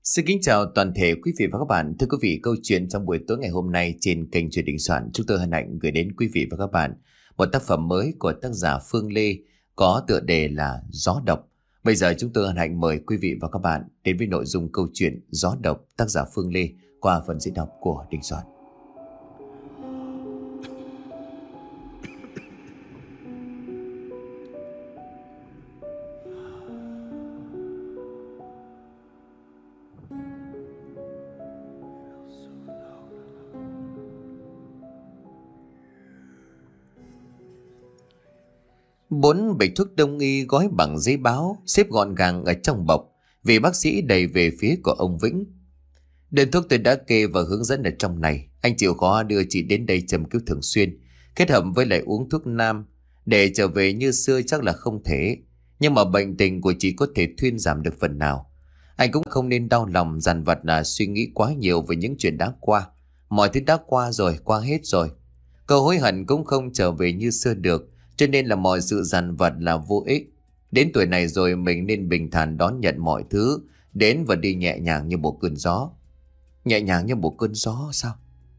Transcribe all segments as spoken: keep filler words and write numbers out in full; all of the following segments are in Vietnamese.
Xin kính chào toàn thể quý vị và các bạn. Thưa quý vị, câu chuyện trong buổi tối ngày hôm nay trên kênh Chuyện Đình Soạn, chúng tôi hân hạnh gửi đến quý vị và các bạn một tác phẩm mới của tác giả Phương Lê có tựa đề là Gió Độc. Bây giờ chúng tôi hân hạnh mời quý vị và các bạn đến với nội dung câu chuyện Gió Độc tác giả Phương Lê qua phần diễn đọc của Đình Soạn. Bốn bịch thuốc đông y gói bằng giấy báo xếp gọn gàng ở trong bọc, vị bác sĩ đầy về phía của ông Vĩnh. Đơn thuốc tôi đã kê và hướng dẫn ở trong này. Anh chịu khó đưa chị đến đây châm cứu thường xuyên, kết hợp với lại uống thuốc nam. Để trở về như xưa chắc là không thể, nhưng mà bệnh tình của chị có thể thuyên giảm được phần nào. Anh cũng không nên đau lòng dằn vặt là suy nghĩ quá nhiều về những chuyện đã qua. Mọi thứ đã qua rồi, qua hết rồi. Câu hối hận cũng không trở về như xưa được, cho nên là mọi sự dằn vặt là vô ích. Đến tuổi này rồi mình nên bình thản đón nhận mọi thứ đến và đi nhẹ nhàng như một cơn gió. Nhẹ nhàng như một cơn gió sao?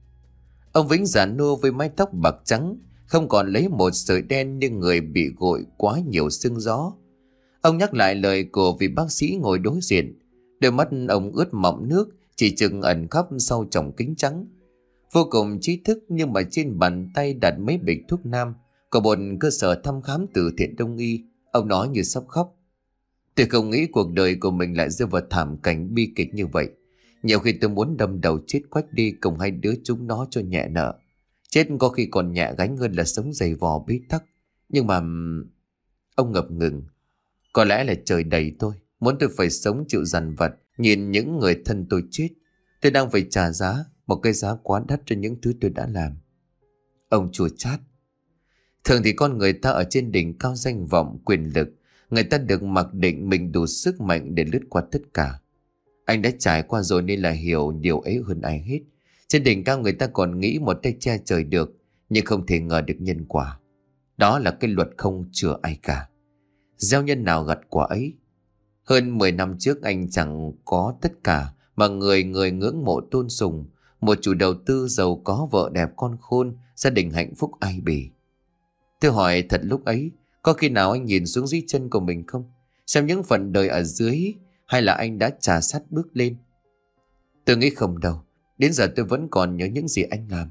Ông Vĩnh già nua với mái tóc bạc trắng, không còn lấy một sợi đen như người bị gội quá nhiều sương gió. Ông nhắc lại lời của vị bác sĩ ngồi đối diện. Đôi mắt ông ướt mọng nước, chỉ chừng ẩn khóc sau tròng kính trắng. Vô cùng trí thức, nhưng mà trên bàn tay đặt mấy bịch thuốc nam của một cơ sở thăm khám từ thiện đông y. Ông nói như sắp khóc. Tôi không nghĩ cuộc đời của mình lại rơi vào thảm cảnh bi kịch như vậy. Nhiều khi tôi muốn đâm đầu chết quách đi cùng hai đứa chúng nó cho nhẹ nợ. Chết có khi còn nhẹ gánh hơn là sống dày vò bế tắc. Nhưng mà... Ông ngập ngừng. Có lẽ là trời đầy tôi, muốn tôi phải sống chịu dằn vặt, nhìn những người thân tôi chết. Tôi đang phải trả giá, một cái giá quá đắt cho những thứ tôi đã làm. Ông chua chát. Thường thì con người ta ở trên đỉnh cao danh vọng, quyền lực, người ta được mặc định mình đủ sức mạnh để lướt qua tất cả. Anh đã trải qua rồi nên là hiểu điều ấy hơn ai hết. Trên đỉnh cao người ta còn nghĩ một tay che trời được, nhưng không thể ngờ được nhân quả. Đó là cái luật không chừa ai cả. Gieo nhân nào gặt quả ấy. Hơn mười năm trước anh chẳng có tất cả mà người người ngưỡng mộ tôn sùng. Một chủ đầu tư giàu có, vợ đẹp con khôn, gia đình hạnh phúc ai bì. Tôi hỏi thật, lúc ấy có khi nào anh nhìn xuống dưới chân của mình không, xem những phần đời ở dưới, hay là anh đã trà sát bước lên? Tôi nghĩ không đâu. Đến giờ tôi vẫn còn nhớ những gì anh làm.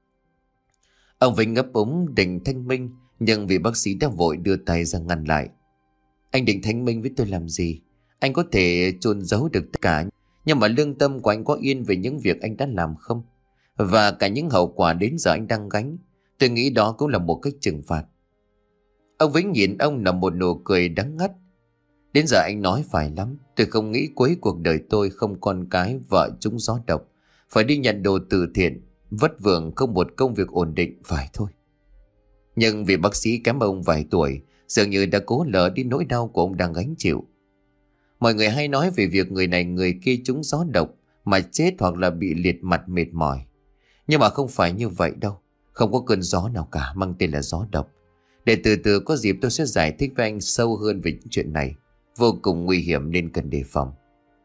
Ông Vinh ngấp úng định thanh minh, nhưng vị bác sĩ đã vội đưa tay ra ngăn lại. Anh định thanh minh với tôi làm gì? Anh có thể chôn giấu được tất cả, nhưng mà lương tâm của anh có yên về những việc anh đã làm không? Và cả những hậu quả đến giờ anh đang gánh, tôi nghĩ đó cũng là một cách trừng phạt. Ông Vĩnh nhìn ông là một nụ cười đắng ngắt. Đến giờ anh nói phải lắm. Tôi không nghĩ cuối cuộc đời tôi không con cái, vợ chúng gió độc, phải đi nhận đồ từ thiện, vất vưởng không một công việc ổn định, phải thôi. Nhưng vì bác sĩ kém ông vài tuổi, dường như đã cố lờ đi nỗi đau của ông đang gánh chịu. Mọi người hay nói về việc người này người kia trúng gió độc mà chết hoặc là bị liệt mặt mệt mỏi. Nhưng mà không phải như vậy đâu. Không có cơn gió nào cả mang tên là gió độc. Để từ từ có dịp tôi sẽ giải thích với anh sâu hơn về những chuyện này. Vô cùng nguy hiểm nên cần đề phòng.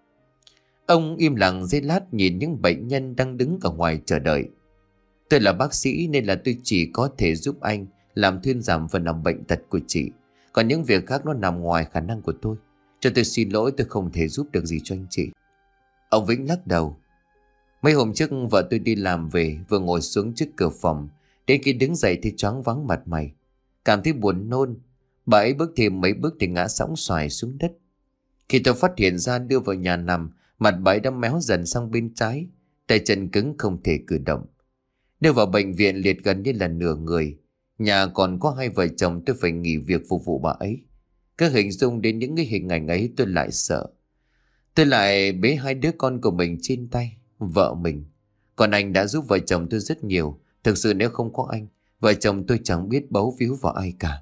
Ông im lặng giây lát nhìn những bệnh nhân đang đứng ở ngoài chờ đợi. Tôi là bác sĩ nên là tôi chỉ có thể giúp anh làm thuyên giảm phần nào bệnh tật của chị. Còn những việc khác nó nằm ngoài khả năng của tôi. Cho tôi xin lỗi, tôi không thể giúp được gì cho anh chị. Ông Vĩnh lắc đầu. Mấy hôm trước vợ tôi đi làm về, vừa ngồi xuống trước cửa phòng, đến khi đứng dậy thì choáng váng mặt mày, cảm thấy buồn nôn. Bà ấy bước thêm mấy bước thì ngã sóng xoài xuống đất. Khi tôi phát hiện ra đưa vào nhà nằm, mặt bà ấy đã méo dần sang bên trái, tay chân cứng không thể cử động. Đưa vào bệnh viện liệt gần như là nửa người. Nhà còn có hai vợ chồng, tôi phải nghỉ việc phục vụ bà ấy. Cứ hình dung đến những cái hình ảnh ấy tôi lại sợ. Tôi lại bế hai đứa con của mình trên tay, vợ mình. Còn anh đã giúp vợ chồng tôi rất nhiều. Thực sự nếu không có anh, vợ chồng tôi chẳng biết bấu víu vào ai cả.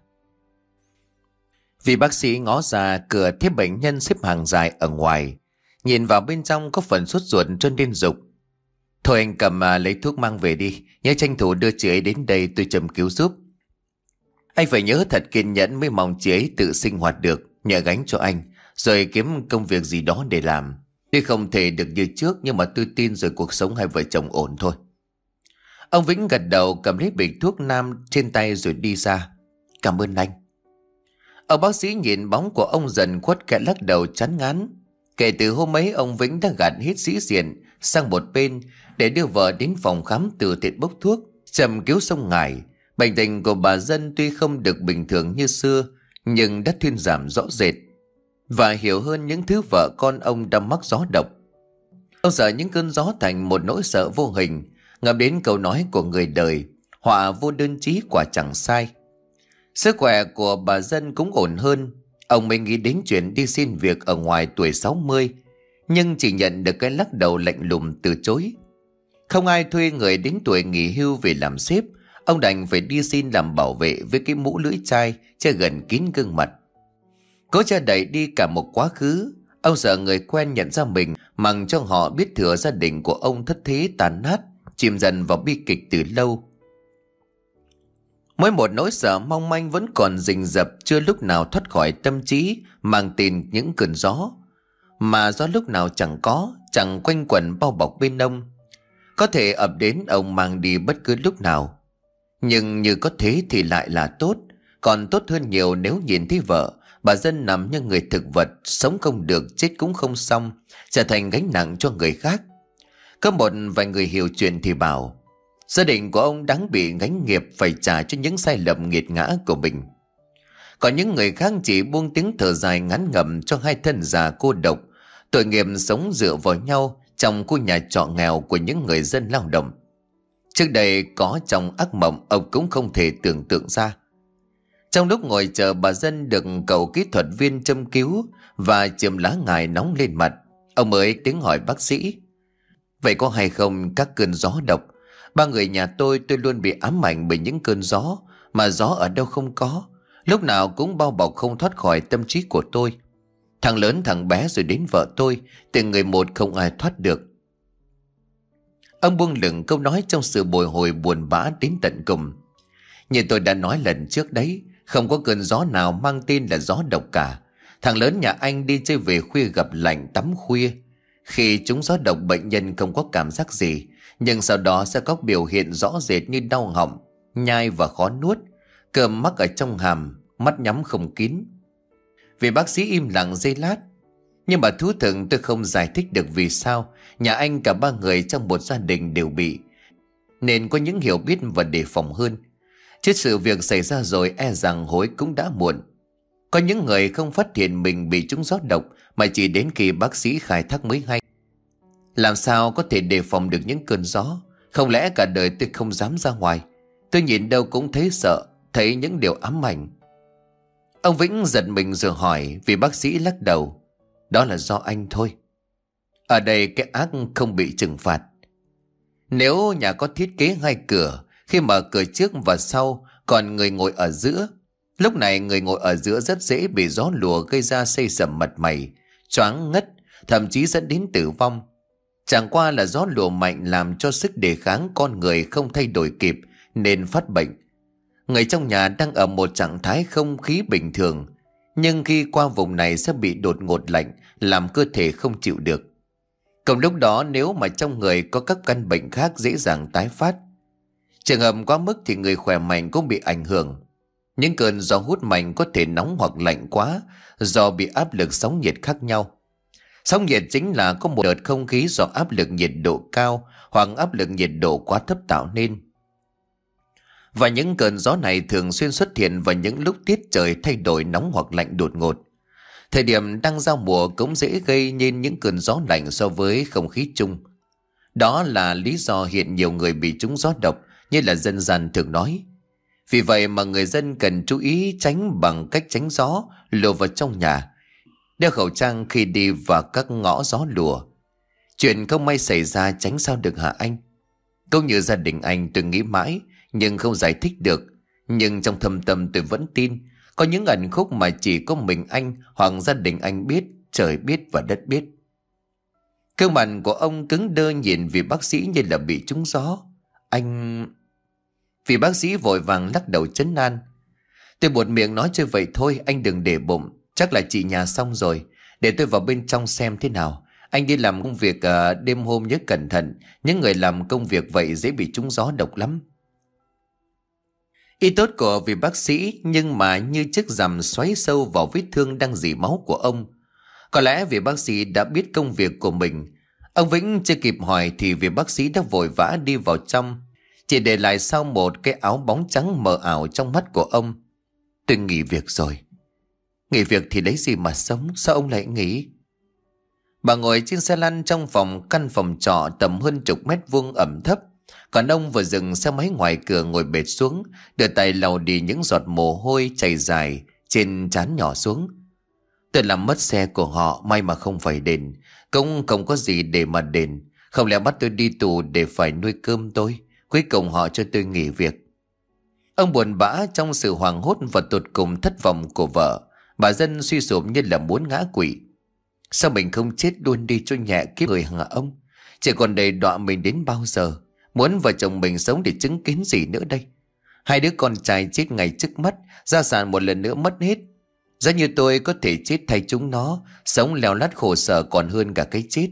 Vì bác sĩ ngó ra cửa thấy bệnh nhân xếp hàng dài ở ngoài. Nhìn vào bên trong có phần sốt ruột cho nên dục. Thôi anh cầm à, lấy thuốc mang về đi. Nhớ tranh thủ đưa chị ấy đến đây tôi châm cứu giúp. Anh phải nhớ thật kiên nhẫn mới mong chị ấy tự sinh hoạt được, nhờ gánh cho anh, rồi kiếm công việc gì đó để làm. Tuy không thể được như trước, nhưng mà tôi tin rồi cuộc sống hai vợ chồng ổn thôi. Ông Vĩnh gật đầu, cầm lấy bịch thuốc nam trên tay rồi đi ra. Cảm ơn anh. Ông bác sĩ nhìn bóng của ông dần khuất, kẻ lắc đầu chán ngán. Kể từ hôm ấy, ông Vĩnh đã gạt hết sĩ diện sang một bên để đưa vợ đến phòng khám từ thiện bốc thuốc, châm cứu sông ngải. Bệnh tình của bà Dân tuy không được bình thường như xưa, nhưng đã thuyên giảm rõ rệt và hiểu hơn những thứ vợ con ông đã mắc gió độc. Ông sợ những cơn gió thành một nỗi sợ vô hình, ngập đến câu nói của người đời: họa vô đơn chí quả chẳng sai. Sức khỏe của bà Dân cũng ổn hơn. Ông mới nghĩ đến chuyện đi xin việc ở ngoài tuổi sáu mươi, nhưng chỉ nhận được cái lắc đầu lạnh lùng từ chối. Không ai thuê người đến tuổi nghỉ hưu về làm sếp, ông đành phải đi xin làm bảo vệ với cái mũ lưỡi chai che gần kín gương mặt. Cố che đậy đi cả một quá khứ. Ông sợ người quen nhận ra mình, mặc cho họ biết thừa gia đình của ông thất thế tàn nát, chìm dần vào bi kịch từ lâu. Mỗi một nỗi sợ mong manh vẫn còn rình rập, chưa lúc nào thoát khỏi tâm trí, mang tin những cơn gió. Mà gió lúc nào chẳng có, chẳng quanh quẩn bao bọc bên ông. Có thể ập đến ông mang đi bất cứ lúc nào. Nhưng như có thế thì lại là tốt. Còn tốt hơn nhiều nếu nhìn thấy vợ, bà Dân nằm như người thực vật, sống không được, chết cũng không xong, trở thành gánh nặng cho người khác. Có một vài người hiểu chuyện thì bảo gia đình của ông đáng bị gánh nghiệp, phải trả cho những sai lầm nghiệt ngã của mình. Còn những người khác chỉ buông tiếng thở dài ngắn ngẩm cho hai thân già cô độc, tội nghiệp sống dựa vào nhau trong khu nhà trọ nghèo của những người dân lao động. Trước đây có trong ác mộng ông cũng không thể tưởng tượng ra. Trong lúc ngồi chờ bà Dân được cậu kỹ thuật viên châm cứu và chườm lá ngải nóng lên mặt, ông mới tiếng hỏi bác sĩ: vậy có hay không các cơn gió độc? Ba người nhà tôi tôi luôn bị ám ảnh bởi những cơn gió, mà gió ở đâu không có, lúc nào cũng bao bọc không thoát khỏi tâm trí của tôi. Thằng lớn thằng bé rồi đến vợ tôi, từng người một không ai thoát được. Ông buông lửng câu nói trong sự bồi hồi buồn bã đến tận cùng. Như tôi đã nói lần trước đấy, không có cơn gió nào mang tên là gió độc cả. Thằng lớn nhà anh đi chơi về khuya gặp lạnh tắm khuya. Khi trúng gió độc, bệnh nhân không có cảm giác gì, nhưng sau đó sẽ có biểu hiện rõ rệt như đau họng, nhai và khó nuốt, cơm mắc ở trong hàm, mắt nhắm không kín. Vì bác sĩ im lặng giây lát. Nhưng mà thú thực tôi không giải thích được vì sao nhà anh cả ba người trong một gia đình đều bị, nên có những hiểu biết và đề phòng hơn. Chứ sự việc xảy ra rồi e rằng hối cũng đã muộn. Có những người không phát hiện mình bị trúng gió độc mà chỉ đến khi bác sĩ khai thác mới hay. Làm sao có thể đề phòng được những cơn gió? Không lẽ cả đời tôi không dám ra ngoài? Tôi nhìn đâu cũng thấy sợ, thấy những điều ám ảnh. Ông Vĩnh giật mình rồi hỏi, vì bác sĩ lắc đầu: đó là do anh thôi. Ở đây cái ác không bị trừng phạt. Nếu nhà có thiết kế hai cửa, khi mở cửa trước và sau, còn người ngồi ở giữa, lúc này người ngồi ở giữa rất dễ bị gió lùa gây ra xây sẩm mặt mày, choáng ngất, thậm chí dẫn đến tử vong. Chẳng qua là gió lùa mạnh làm cho sức đề kháng con người không thay đổi kịp nên phát bệnh. Người trong nhà đang ở một trạng thái không khí bình thường, nhưng khi qua vùng này sẽ bị đột ngột lạnh, làm cơ thể không chịu được. Cùng lúc đó, nếu mà trong người có các căn bệnh khác dễ dàng tái phát. Trường hợp quá mức thì người khỏe mạnh cũng bị ảnh hưởng. Những cơn gió hút mạnh có thể nóng hoặc lạnh quá do bị áp lực sóng nhiệt khác nhau. Sóng nhiệt chính là có một đợt không khí do áp lực nhiệt độ cao hoặc áp lực nhiệt độ quá thấp tạo nên. Và những cơn gió này thường xuyên xuất hiện vào những lúc tiết trời thay đổi nóng hoặc lạnh đột ngột. Thời điểm đang giao mùa cũng dễ gây nên những cơn gió lạnh so với không khí chung. Đó là lý do hiện nhiều người bị trúng gió độc như là dân gian thường nói. Vì vậy mà người dân cần chú ý tránh bằng cách tránh gió lùa vào trong nhà, đeo khẩu trang khi đi vào các ngõ gió lùa. Chuyện không may xảy ra tránh sao được hả anh? Cũng như gia đình anh, tôi nghĩ mãi nhưng không giải thích được. Nhưng trong thâm tâm tôi vẫn tin có những ẩn khúc mà chỉ có mình anh hoặc gia đình anh biết, trời biết và đất biết. Gương mặt của ông cứng đơ nhìn vị bác sĩ như là bị trúng gió. Anh... Vị bác sĩ vội vàng lắc đầu trấn an. Tôi buột miệng nói chơi vậy thôi, anh đừng để bụng. Chắc là chị nhà xong rồi, để tôi vào bên trong xem thế nào. Anh đi làm công việc à, đêm hôm nhớ cẩn thận. Những người làm công việc vậy dễ bị trúng gió độc lắm. Ý tốt của vị bác sĩ, nhưng mà như chiếc rằm xoáy sâu vào vết thương đang rỉ máu của ông. Có lẽ vị bác sĩ đã biết công việc của mình. Ông Vĩnh chưa kịp hỏi thì vị bác sĩ đã vội vã đi vào trong, chỉ để lại sau một cái áo bóng trắng mờ ảo trong mắt của ông. Tôi nghỉ việc rồi. Nghỉ việc thì lấy gì mà sống? Sao ông lại nghỉ? Bà ngồi trên xe lăn trong phòng căn phòng trọ tầm hơn chục mét vuông ẩm thấp. Còn ông vừa dừng xe máy ngoài cửa ngồi bệt xuống, đưa tay lau đi những giọt mồ hôi chảy dài trên trán nhỏ xuống. Tôi làm mất xe của họ, may mà không phải đền. Cũng không có gì để mà đền. Không lẽ bắt tôi đi tù để phải nuôi cơm tôi? Cuối cùng họ cho tôi nghỉ việc. Ông buồn bã trong sự hoảng hốt và tột cùng thất vọng của vợ. Bà Dân suy sụp như là muốn ngã quỵ. Sao mình không chết luôn đi cho nhẹ kiếp người hả ông? Chỉ còn đầy đọa mình đến bao giờ? Muốn vợ chồng mình sống để chứng kiến gì nữa đây? Hai đứa con trai chết ngày trước mắt, gia sản một lần nữa mất hết. Giá như tôi có thể chết thay chúng nó, sống leo lắt khổ sở còn hơn cả cái chết.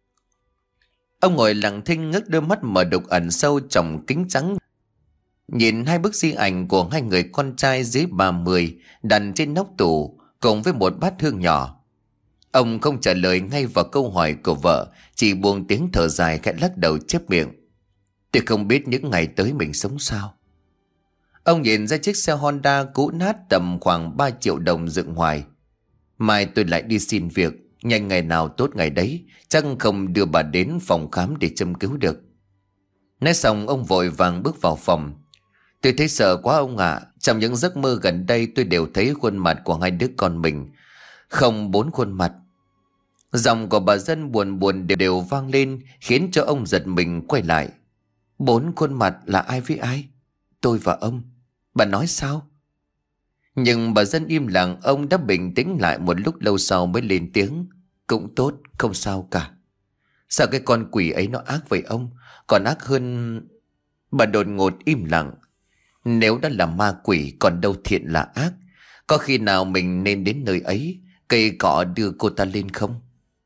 Ông ngồi lặng thinh ngước đôi mắt mở đục ẩn sâu trong kính trắng, nhìn hai bức di ảnh của hai người con trai dưới ba mươi đặt trên nóc tủ cùng với một bát hương nhỏ. Ông không trả lời ngay vào câu hỏi của vợ, chỉ buông tiếng thở dài khẽ lắc đầu chép miệng. Tôi không biết những ngày tới mình sống sao. Ông nhìn ra chiếc xe Honda cũ nát tầm khoảng ba triệu đồng dựng ngoài. Mai tôi lại đi xin việc, nhanh ngày nào tốt ngày đấy, chắc không đưa bà đến phòng khám để châm cứu được. Nói xong ông vội vàng bước vào phòng. Tôi thấy sợ quá ông ạ. Trong những giấc mơ gần đây tôi đều thấy khuôn mặt của hai đứa con mình. Không bốn khuôn mặt. Giọng của bà Dân buồn buồn đều, đều vang lên, khiến cho ông giật mình quay lại. Bốn khuôn mặt là ai với ai? Tôi và ông. Bà nói sao? Nhưng bà Dân im lặng. Ông đã bình tĩnh lại một lúc lâu sau mới lên tiếng. Cũng tốt, không sao cả. Sao cái con quỷ ấy nó ác với ông? Còn ác hơn... Bà đột ngột im lặng. Nếu đã là ma quỷ còn đâu thiện là ác. Có khi nào mình nên đến nơi ấy, cây cọ đưa cô ta lên không?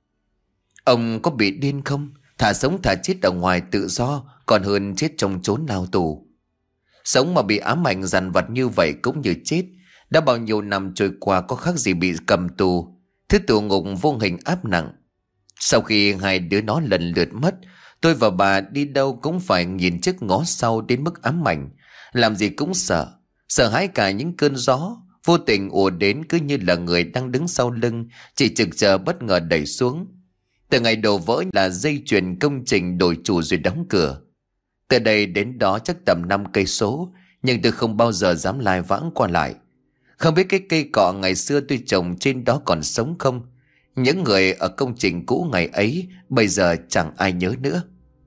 Ông có bị điên không? Thà sống thà chết ở ngoài tự do còn hơn chết trong chốn lao tù. Sống mà bị ám ảnh dằn vặt như vậy cũng như chết. Đã bao nhiêu năm trôi qua có khác gì bị cầm tù, thứ tù ngục vô hình áp nặng. Sau khi hai đứa nó lần lượt mất, tôi và bà đi đâu cũng phải nhìn trước ngó sau đến mức ám ảnh. Làm gì cũng sợ. Sợ hãi cả những cơn gió vô tình ùa đến, cứ như là người đang đứng sau lưng, chỉ trực chờ bất ngờ đẩy xuống. Từ ngày đổ vỡ là dây chuyền công trình đổi chủ rồi đóng cửa. Từ đây đến đó chắc tầm năm cây số, nhưng tôi không bao giờ dám lai vãng qua lại. Không biết cái cây cọ ngày xưa tôi trồng trên đó còn sống không? Những người ở công trình cũ ngày ấy bây giờ chẳng ai nhớ nữa.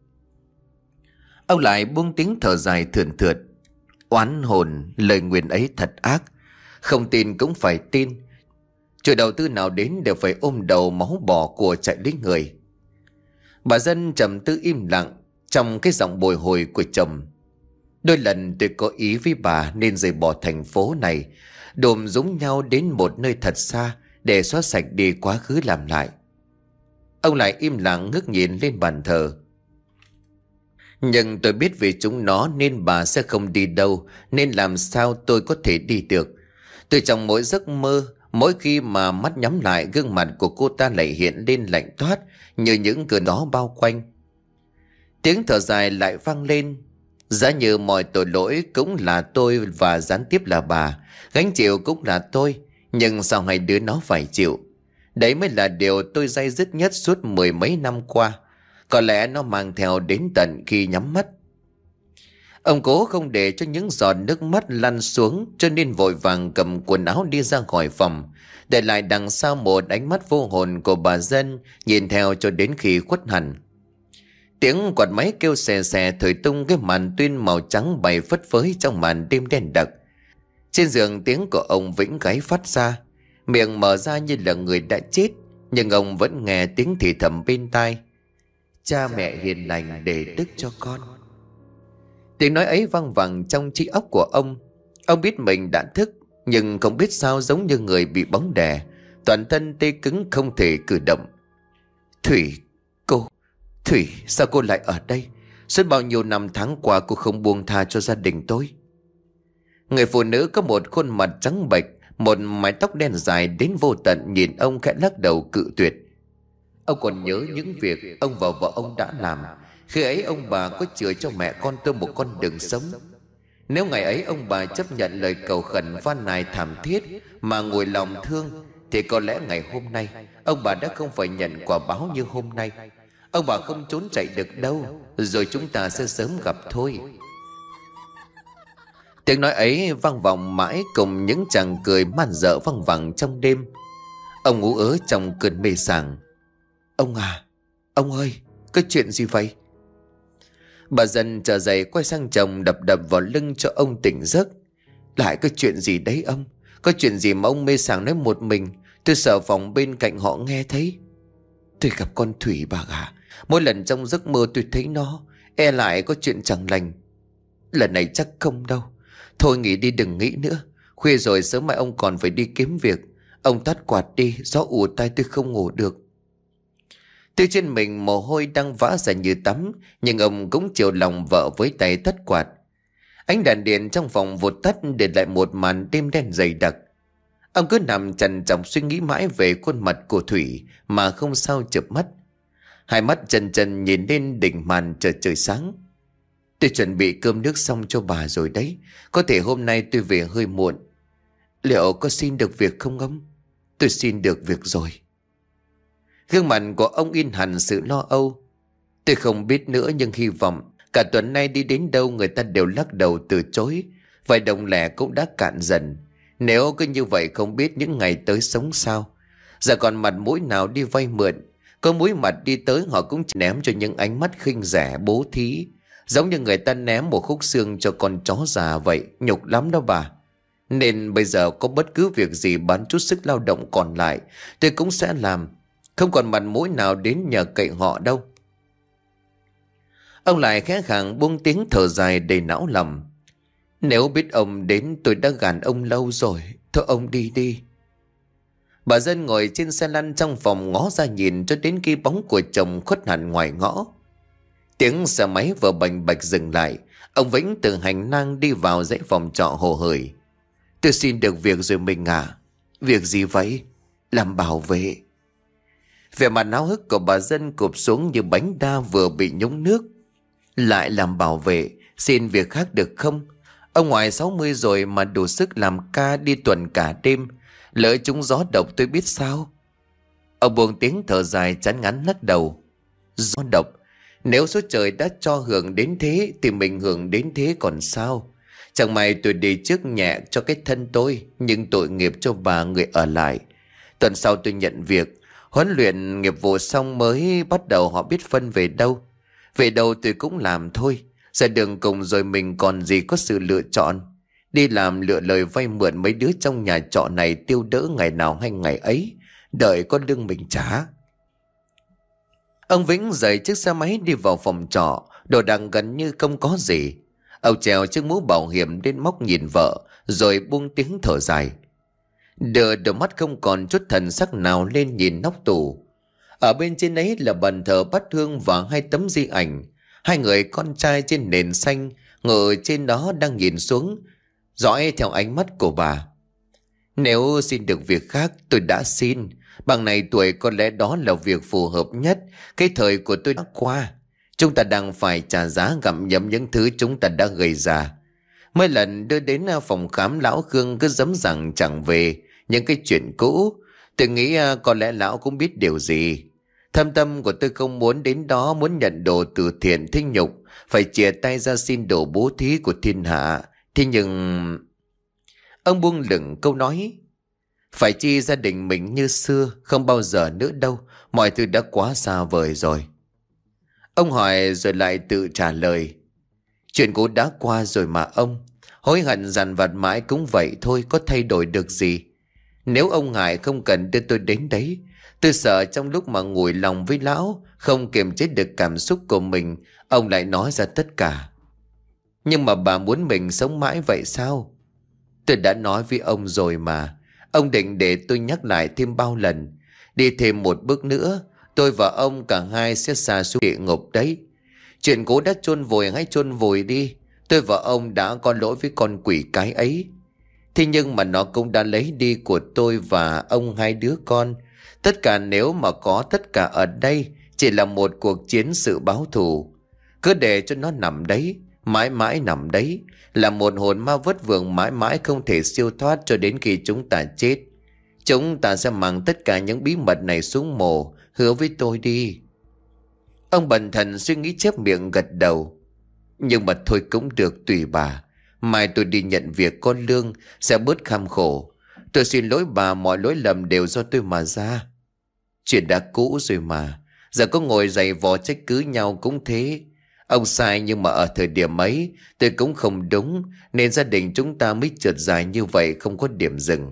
Ông lại buông tiếng thở dài thườn thượt. Oán hồn, lời nguyền ấy thật ác. Không tin cũng phải tin. Chủ đầu tư nào đến đều phải ôm đầu máu bỏ của chạy lấy người. Bà Dân trầm tư im lặng trong cái giọng bồi hồi của chồng. Đôi lần tôi có ý với bà nên rời bỏ thành phố này, đùm giống nhau đến một nơi thật xa để xóa sạch đi quá khứ làm lại. Ông lại im lặng ngước nhìn lên bàn thờ. Nhưng tôi biết vì chúng nó nên bà sẽ không đi đâu, nên làm sao tôi có thể đi được. Từ trong mỗi giấc mơ, mỗi khi mà mắt nhắm lại, gương mặt của cô ta lại hiện lên lạnh toát như những cơn gió bao quanh. Tiếng thở dài lại vang lên. Giá như mọi tội lỗi cũng là tôi và gián tiếp là bà, gánh chịu cũng là tôi, nhưng sao hai đứa nó phải chịu? Đấy mới là điều tôi day dứt nhất suốt mười mấy năm qua. Có lẽ nó mang theo đến tận khi nhắm mắt. Ông cố không để cho những giọt nước mắt lăn xuống, cho nên vội vàng cầm quần áo đi ra khỏi phòng, để lại đằng sau một ánh mắt vô hồn của bà Dân nhìn theo cho đến khi khuất hẳn. Tiếng quạt máy kêu xè xè thổi tung cái màn tuyên màu trắng bay phất phới trong màn đêm đen đặc. Trên giường tiếng của ông Vĩnh gáy phát ra, miệng mở ra như là người đã chết, nhưng ông vẫn nghe tiếng thì thầm bên tai. Cha mẹ hiền lành để đức cho con. Tiếng nói ấy vang vẳng trong trí óc của ông. Ông biết mình đã thức, nhưng không biết sao giống như người bị bóng đè, toàn thân tê cứng không thể cử động. Thủy, cô, Thủy, sao cô lại ở đây? Suốt bao nhiêu năm tháng qua cô không buông tha cho gia đình tôi. Người phụ nữ có một khuôn mặt trắng bệch, một mái tóc đen dài đến vô tận, nhìn ông khẽ lắc đầu cự tuyệt. Ông còn nhớ những việc ông và vợ ông đã làm. Khi ấy ông bà có chừa cho mẹ con tôi một con đường sống. Nếu ngày ấy ông bà chấp nhận lời cầu khẩn van nài thảm thiết mà ngồi lòng thương, thì có lẽ ngày hôm nay ông bà đã không phải nhận quả báo như hôm nay. Ông bà không trốn chạy được đâu, rồi chúng ta sẽ sớm gặp thôi. Tiếng nói ấy vang vọng mãi cùng những chàng cười man dợ văng vẳng trong đêm. Ông ngủ ớ trong cơn mê sảng. Ông à, ông ơi, có chuyện gì vậy? Bà dần trở dậy quay sang chồng, đập đập vào lưng cho ông tỉnh giấc. Lại có chuyện gì đấy ông? Có chuyện gì mà ông mê sảng nói một mình? Tôi sợ phòng bên cạnh họ nghe thấy. Tôi gặp con Thủy bà à. Mỗi lần trong giấc mơ tôi thấy nó, e lại có chuyện chẳng lành. Lần này chắc không đâu. Thôi nghỉ đi, đừng nghĩ nữa. Khuya rồi, sớm mai ông còn phải đi kiếm việc. Ông tắt quạt đi, gió ù tai tôi không ngủ được. Từ trên mình mồ hôi đang vã ra như tắm, nhưng ông cũng chiều lòng vợ với tay tắt quạt. Ánh đèn điện trong phòng vụt tắt, để lại một màn đêm đen dày đặc. Ông cứ nằm trằn trọc suy nghĩ mãi về khuôn mặt của Thủy mà không sao chợp mắt. Hai mắt trần trần nhìn lên đỉnh màn chờ trời sáng. Tôi chuẩn bị cơm nước xong cho bà rồi đấy. Có thể hôm nay tôi về hơi muộn. Liệu có xin được việc không ông? Tôi xin được việc rồi. Gương mặt của ông in hẳn sự lo âu. Tôi không biết nữa, nhưng hy vọng. Cả tuần nay đi đến đâu người ta đều lắc đầu từ chối. Vài đồng lẻ cũng đã cạn dần. Nếu cứ như vậy không biết những ngày tới sống sao. Giờ còn mặt mũi nào đi vay mượn. Có mũi mặt đi tới họ cũng chỉ ném cho những ánh mắt khinh rẻ bố thí. Giống như người ta ném một khúc xương cho con chó già vậy. Nhục lắm đó bà. Nên bây giờ có bất cứ việc gì bán chút sức lao động còn lại, tôi cũng sẽ làm. Không còn mặt mũi nào đến nhờ cậy họ đâu. Ông lại khẽ khàng buông tiếng thở dài đầy não lòng. Nếu biết ông đến, tôi đã gàn ông lâu rồi. Thôi ông đi đi. Bà Dân ngồi trên xe lăn trong phòng ngó ra nhìn cho đến khi bóng của chồng khuất hẳn ngoài ngõ. Tiếng xe máy vừa bành bạch dừng lại. Ông Vĩnh từ hành lang đi vào dãy phòng trọ hồ hởi. Tôi xin được việc rồi mình à? Việc gì vậy? Làm bảo vệ. Vẻ mặt háo hức của bà Dân cụp xuống như bánh đa vừa bị nhúng nước. Lại làm bảo vệ? Xin việc khác được không? Ông ngoài sáu mươi rồi mà đủ sức làm ca đi tuần cả đêm. Lỡ chúng gió độc tôi biết sao? Ông buông tiếng thở dài chán ngán lắc đầu. Gió độc? Nếu số trời đã cho hưởng đến thế thì mình hưởng đến thế còn sao? Chẳng may tôi đi trước nhẹ cho cái thân tôi, nhưng tội nghiệp cho bà người ở lại. Tuần sau tôi nhận việc. Huấn luyện nghiệp vụ xong mới bắt đầu họ biết phân về đâu. Về đâu tôi cũng làm thôi. Ra đường cùng rồi mình còn gì có sự lựa chọn. Đi làm lựa lời vay mượn mấy đứa trong nhà trọ này tiêu đỡ ngày nào hay ngày ấy. Đợi có lương mình trả. Ông Vĩnh dậy chiếc xe máy đi vào phòng trọ. Đồ đạc gần như không có gì. Ông trèo chiếc mũ bảo hiểm đến móc nhìn vợ, rồi buông tiếng thở dài. Đờ đôi mắt không còn chút thần sắc nào lên nhìn nóc tủ. Ở bên trên ấy là bàn thờ bát hương và hai tấm di ảnh. Hai người con trai trên nền xanh ngồi trên đó đang nhìn xuống, dõi theo ánh mắt của bà. Nếu xin được việc khác tôi đã xin. Bằng này tuổi có lẽ đó là việc phù hợp nhất. Cái thời của tôi đã qua. Chúng ta đang phải trả giá gặm nhấm những thứ chúng ta đã gây ra. Mấy lần đưa đến phòng khám, lão Khương cứ dấm rằng chẳng về những cái chuyện cũ. Tôi nghĩ có lẽ lão cũng biết điều gì. Thâm tâm của tôi không muốn đến đó, muốn nhận đồ từ thiện thinh nhục, phải chìa tay ra xin đồ bố thí của thiên hạ. Thế nhưng... Ông buông lửng câu nói. Phải chi gia đình mình như xưa, không bao giờ nữa đâu. Mọi thứ đã quá xa vời rồi. Ông hỏi rồi lại tự trả lời. Chuyện cũ đã qua rồi mà ông. Hối hận dằn vặt mãi cũng vậy thôi, có thay đổi được gì. Nếu ông ngại không cần đưa tôi đến đấy. Tôi sợ trong lúc mà ngồi lòng với lão, không kiềm chế được cảm xúc của mình, ông lại nói ra tất cả. Nhưng mà bà muốn mình sống mãi vậy sao? Tôi đã nói với ông rồi mà. Ông định để tôi nhắc lại thêm bao lần. Đi thêm một bước nữa, tôi và ông cả hai sẽ xa xuống địa ngục đấy. Chuyện cũ đã chôn vùi hãy chôn vùi đi. Tôi và ông đã có lỗi với con quỷ cái ấy. Thế nhưng mà nó cũng đã lấy đi của tôi và ông hai đứa con. Tất cả nếu mà có tất cả ở đây chỉ là một cuộc chiến sự báo thù. Cứ để cho nó nằm đấy, mãi mãi nằm đấy, là một hồn ma vất vưởng mãi mãi không thể siêu thoát cho đến khi chúng ta chết. Chúng ta sẽ mang tất cả những bí mật này xuống mồ, hứa với tôi đi. Ông bần thần suy nghĩ chép miệng gật đầu. Nhưng mà thôi cũng được, tùy bà. Mai tôi đi nhận việc con lương sẽ bớt kham khổ. Tôi xin lỗi bà, mọi lỗi lầm đều do tôi mà ra. Chuyện đã cũ rồi mà. Giờ có ngồi giày vò trách cứ nhau cũng thế. Ông sai nhưng mà ở thời điểm ấy tôi cũng không đúng, nên gia đình chúng ta mới trượt dài như vậy, không có điểm dừng.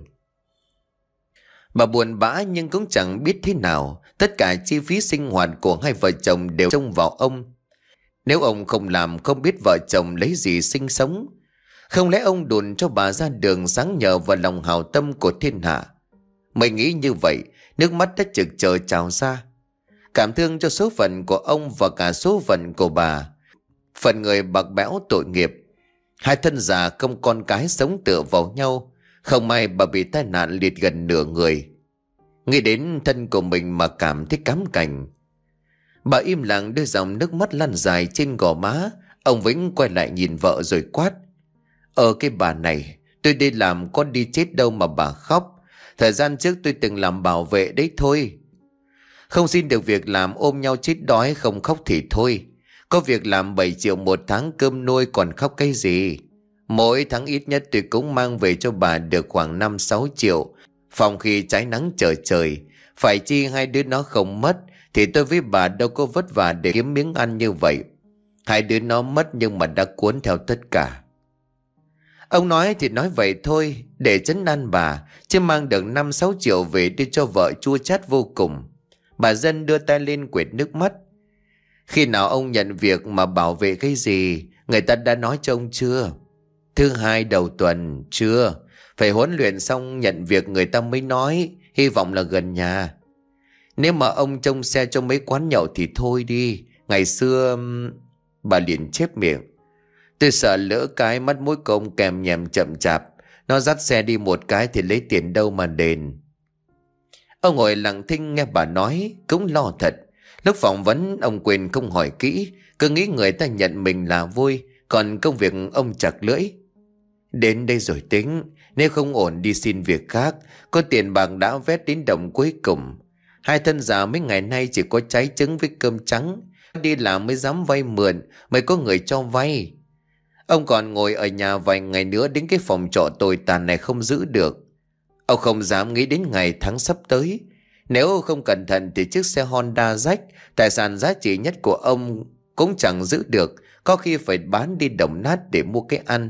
Bà buồn bã nhưng cũng chẳng biết thế nào. Tất cả chi phí sinh hoạt của hai vợ chồng đều trông vào ông. Nếu ông không làm, không biết vợ chồng lấy gì sinh sống. Không lẽ ông đùn cho bà ra đường sáng nhờ vào lòng hào tâm của thiên hạ? Mình nghĩ như vậy, nước mắt đã trực chờ trào ra. Cảm thương cho số phận của ông và cả số phận của bà. Phần người bạc bẽo tội nghiệp. Hai thân già không con cái sống tựa vào nhau. Không may bà bị tai nạn liệt gần nửa người. Nghĩ đến thân của mình mà cảm thấy cám cảnh. Bà im lặng đưa dòng nước mắt lăn dài trên gò má. Ông Vĩnh quay lại nhìn vợ rồi quát. Ờ cái bà này, tôi đi làm có đi chết đâu mà bà khóc. Thời gian trước tôi từng làm bảo vệ đấy thôi. Không xin được việc làm ôm nhau chết đói, không khóc thì thôi. Có việc làm bảy triệu một tháng cơm nuôi còn khóc cái gì. Mỗi tháng ít nhất tôi cũng mang về cho bà được khoảng năm sáu triệu. Phòng khi trái nắng trời trời. Phải chi hai đứa nó không mất thì tôi với bà đâu có vất vả để kiếm miếng ăn như vậy. Hai đứa nó mất nhưng mà đã cuốn theo tất cả. Ông nói thì nói vậy thôi để trấn an bà, chứ mang được năm sáu triệu về đưa cho vợ chua chát vô cùng. Bà Dân đưa tay lên quệt nước mắt. Khi nào ông nhận việc mà bảo vệ cái gì, người ta đã nói cho ông chưa? Thứ hai đầu tuần, chưa. Phải huấn luyện xong nhận việc người ta mới nói, hy vọng là gần nhà. Nếu mà ông trông xe cho mấy quán nhậu thì thôi đi. Ngày xưa... Bà liền chép miệng. Tôi sợ lỡ cái mắt mũi công kèm nhèm chậm chạp. Nó dắt xe đi một cái thì lấy tiền đâu mà đền. Ông ngồi lặng thinh nghe bà nói, cũng lo thật. Lúc phỏng vấn ông quên không hỏi kỹ, cứ nghĩ người ta nhận mình là vui, còn công việc ông chặt lưỡi. Đến đây rồi tính, nếu không ổn đi xin việc khác, có tiền bạc đã vét đến đồng cuối cùng. Hai thân già mấy ngày nay chỉ có trái trứng với cơm trắng, đi làm mới dám vay mượn, mới có người cho vay. Ông còn ngồi ở nhà vài ngày nữa đến cái phòng trọ tồi tàn này không giữ được. Ông không dám nghĩ đến ngày tháng sắp tới. Nếu không cẩn thận thì chiếc xe Honda rách, tài sản giá trị nhất của ông cũng chẳng giữ được, có khi phải bán đi đồng nát để mua cái ăn.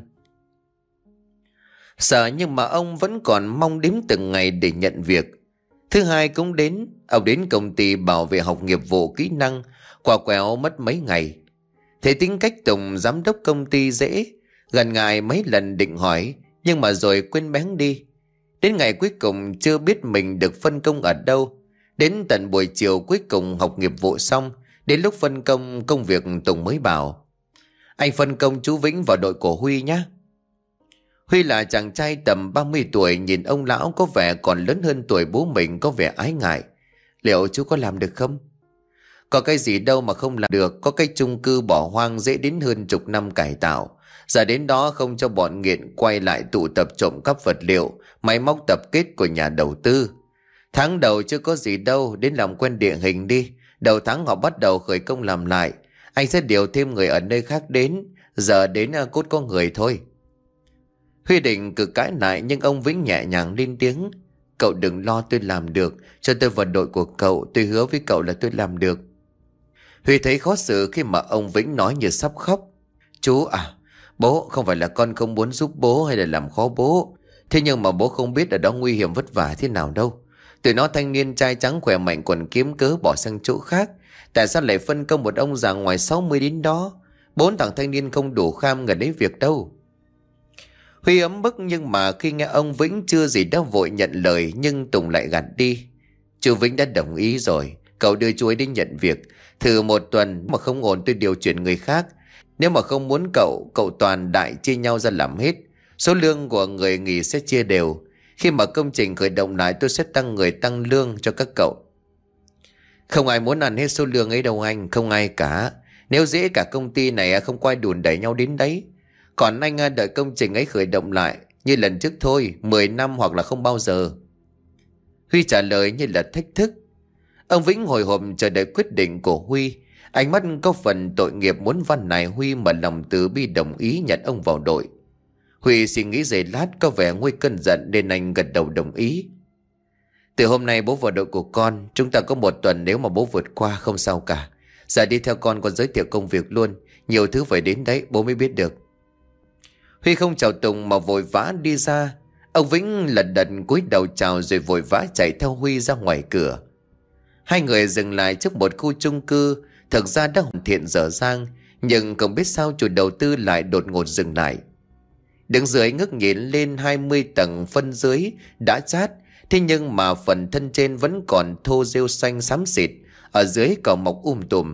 Sợ nhưng mà ông vẫn còn mong đếm từng ngày để nhận việc. Thứ hai cũng đến, ông đến công ty bảo vệ học nghiệp vụ kỹ năng, quả quẹo mất mấy ngày. Thế tính cách Tùng giám đốc công ty dễ, gần ngại mấy lần định hỏi, nhưng mà rồi quên bén đi. Đến ngày cuối cùng chưa biết mình được phân công ở đâu. Đến tận buổi chiều cuối cùng học nghiệp vụ xong, đến lúc phân công công việc Tùng mới bảo. Anh phân công chú Vĩnh vào đội của Huy nhé. Huy là chàng trai tầm ba mươi tuổi, nhìn ông lão có vẻ còn lớn hơn tuổi bố mình, có vẻ ái ngại. Liệu chú có làm được không? Có cái gì đâu mà không làm được, có cái chung cư bỏ hoang dễ đến hơn chục năm cải tạo. Giờ đến đó không cho bọn nghiện quay lại tụ tập trộm cắp vật liệu, máy móc tập kết của nhà đầu tư. Tháng đầu chưa có gì đâu, đến làm quen địa hình đi. Đầu tháng họ bắt đầu khởi công làm lại. Anh sẽ điều thêm người ở nơi khác đến. Giờ đến cốt có người thôi. Huy định cực cãi lại nhưng ông Vĩnh nhẹ nhàng lên tiếng. Cậu đừng lo, tôi làm được. Cho tôi vào đội của cậu, tôi hứa với cậu là tôi làm được. Huy thấy khó xử khi mà ông Vĩnh nói như sắp khóc. Chú à, bố, không phải là con không muốn giúp bố hay là làm khó bố. Thế nhưng mà bố không biết ở đó nguy hiểm vất vả thế nào đâu. Tụi nó thanh niên trai trắng khỏe mạnh còn kiếm cớ bỏ sang chỗ khác. Tại sao lại phân công một ông già ngoài sáu mươi đến đó? Bốn thằng thanh niên không đủ kham ngần đấy việc đâu. Huy ấm bức nhưng mà khi nghe ông Vĩnh chưa gì đã vội nhận lời, nhưng Tùng lại gạt đi. Chú Vĩnh đã đồng ý rồi, Cậu đưa chú ấy đi nhận việc. Thử một tuần mà không ổn tôi điều chuyển người khác. Nếu mà không muốn cậu, cậu Toàn đại chia nhau ra làm hết. Số lương của người nghỉ sẽ chia đều. Khi mà công trình khởi động lại tôi sẽ tăng người tăng lương cho các cậu. Không ai muốn ăn hết số lương ấy đâu anh, không ai cả. Nếu dễ cả công ty này không quay đùn đẩy nhau đến đấy. Còn anh đợi công trình ấy khởi động lại như lần trước thôi, mười năm hoặc là không bao giờ. Huy trả lời như là thách thức. Ông Vĩnh hồi hộp chờ đợi quyết định của Huy. Ánh mắt có phần tội nghiệp muốn van nài Huy mà lòng từ bi đồng ý nhận ông vào đội. Huy suy nghĩ giây lát có vẻ nguôi cơn giận nên anh gật đầu đồng ý. Từ hôm nay bố vào đội của con, chúng ta có một tuần, nếu mà bố vượt qua không sao cả. Giờ đi theo con, con giới thiệu công việc luôn. Nhiều thứ phải đến đấy bố mới biết được. Huy không chào Tùng mà vội vã đi ra. Ông Vĩnh lật đật cúi đầu chào rồi vội vã chạy theo Huy ra ngoài cửa. Hai người dừng lại trước một khu chung cư thực ra đã hoàn thiện dở dang, nhưng không biết sao chủ đầu tư lại đột ngột dừng lại. Đứng dưới ngước nhìn lên hai mươi tầng phân dưới đã chát, thế nhưng mà phần thân trên vẫn còn thô rêu xanh xám xịt, ở dưới cỏ mọc um tùm.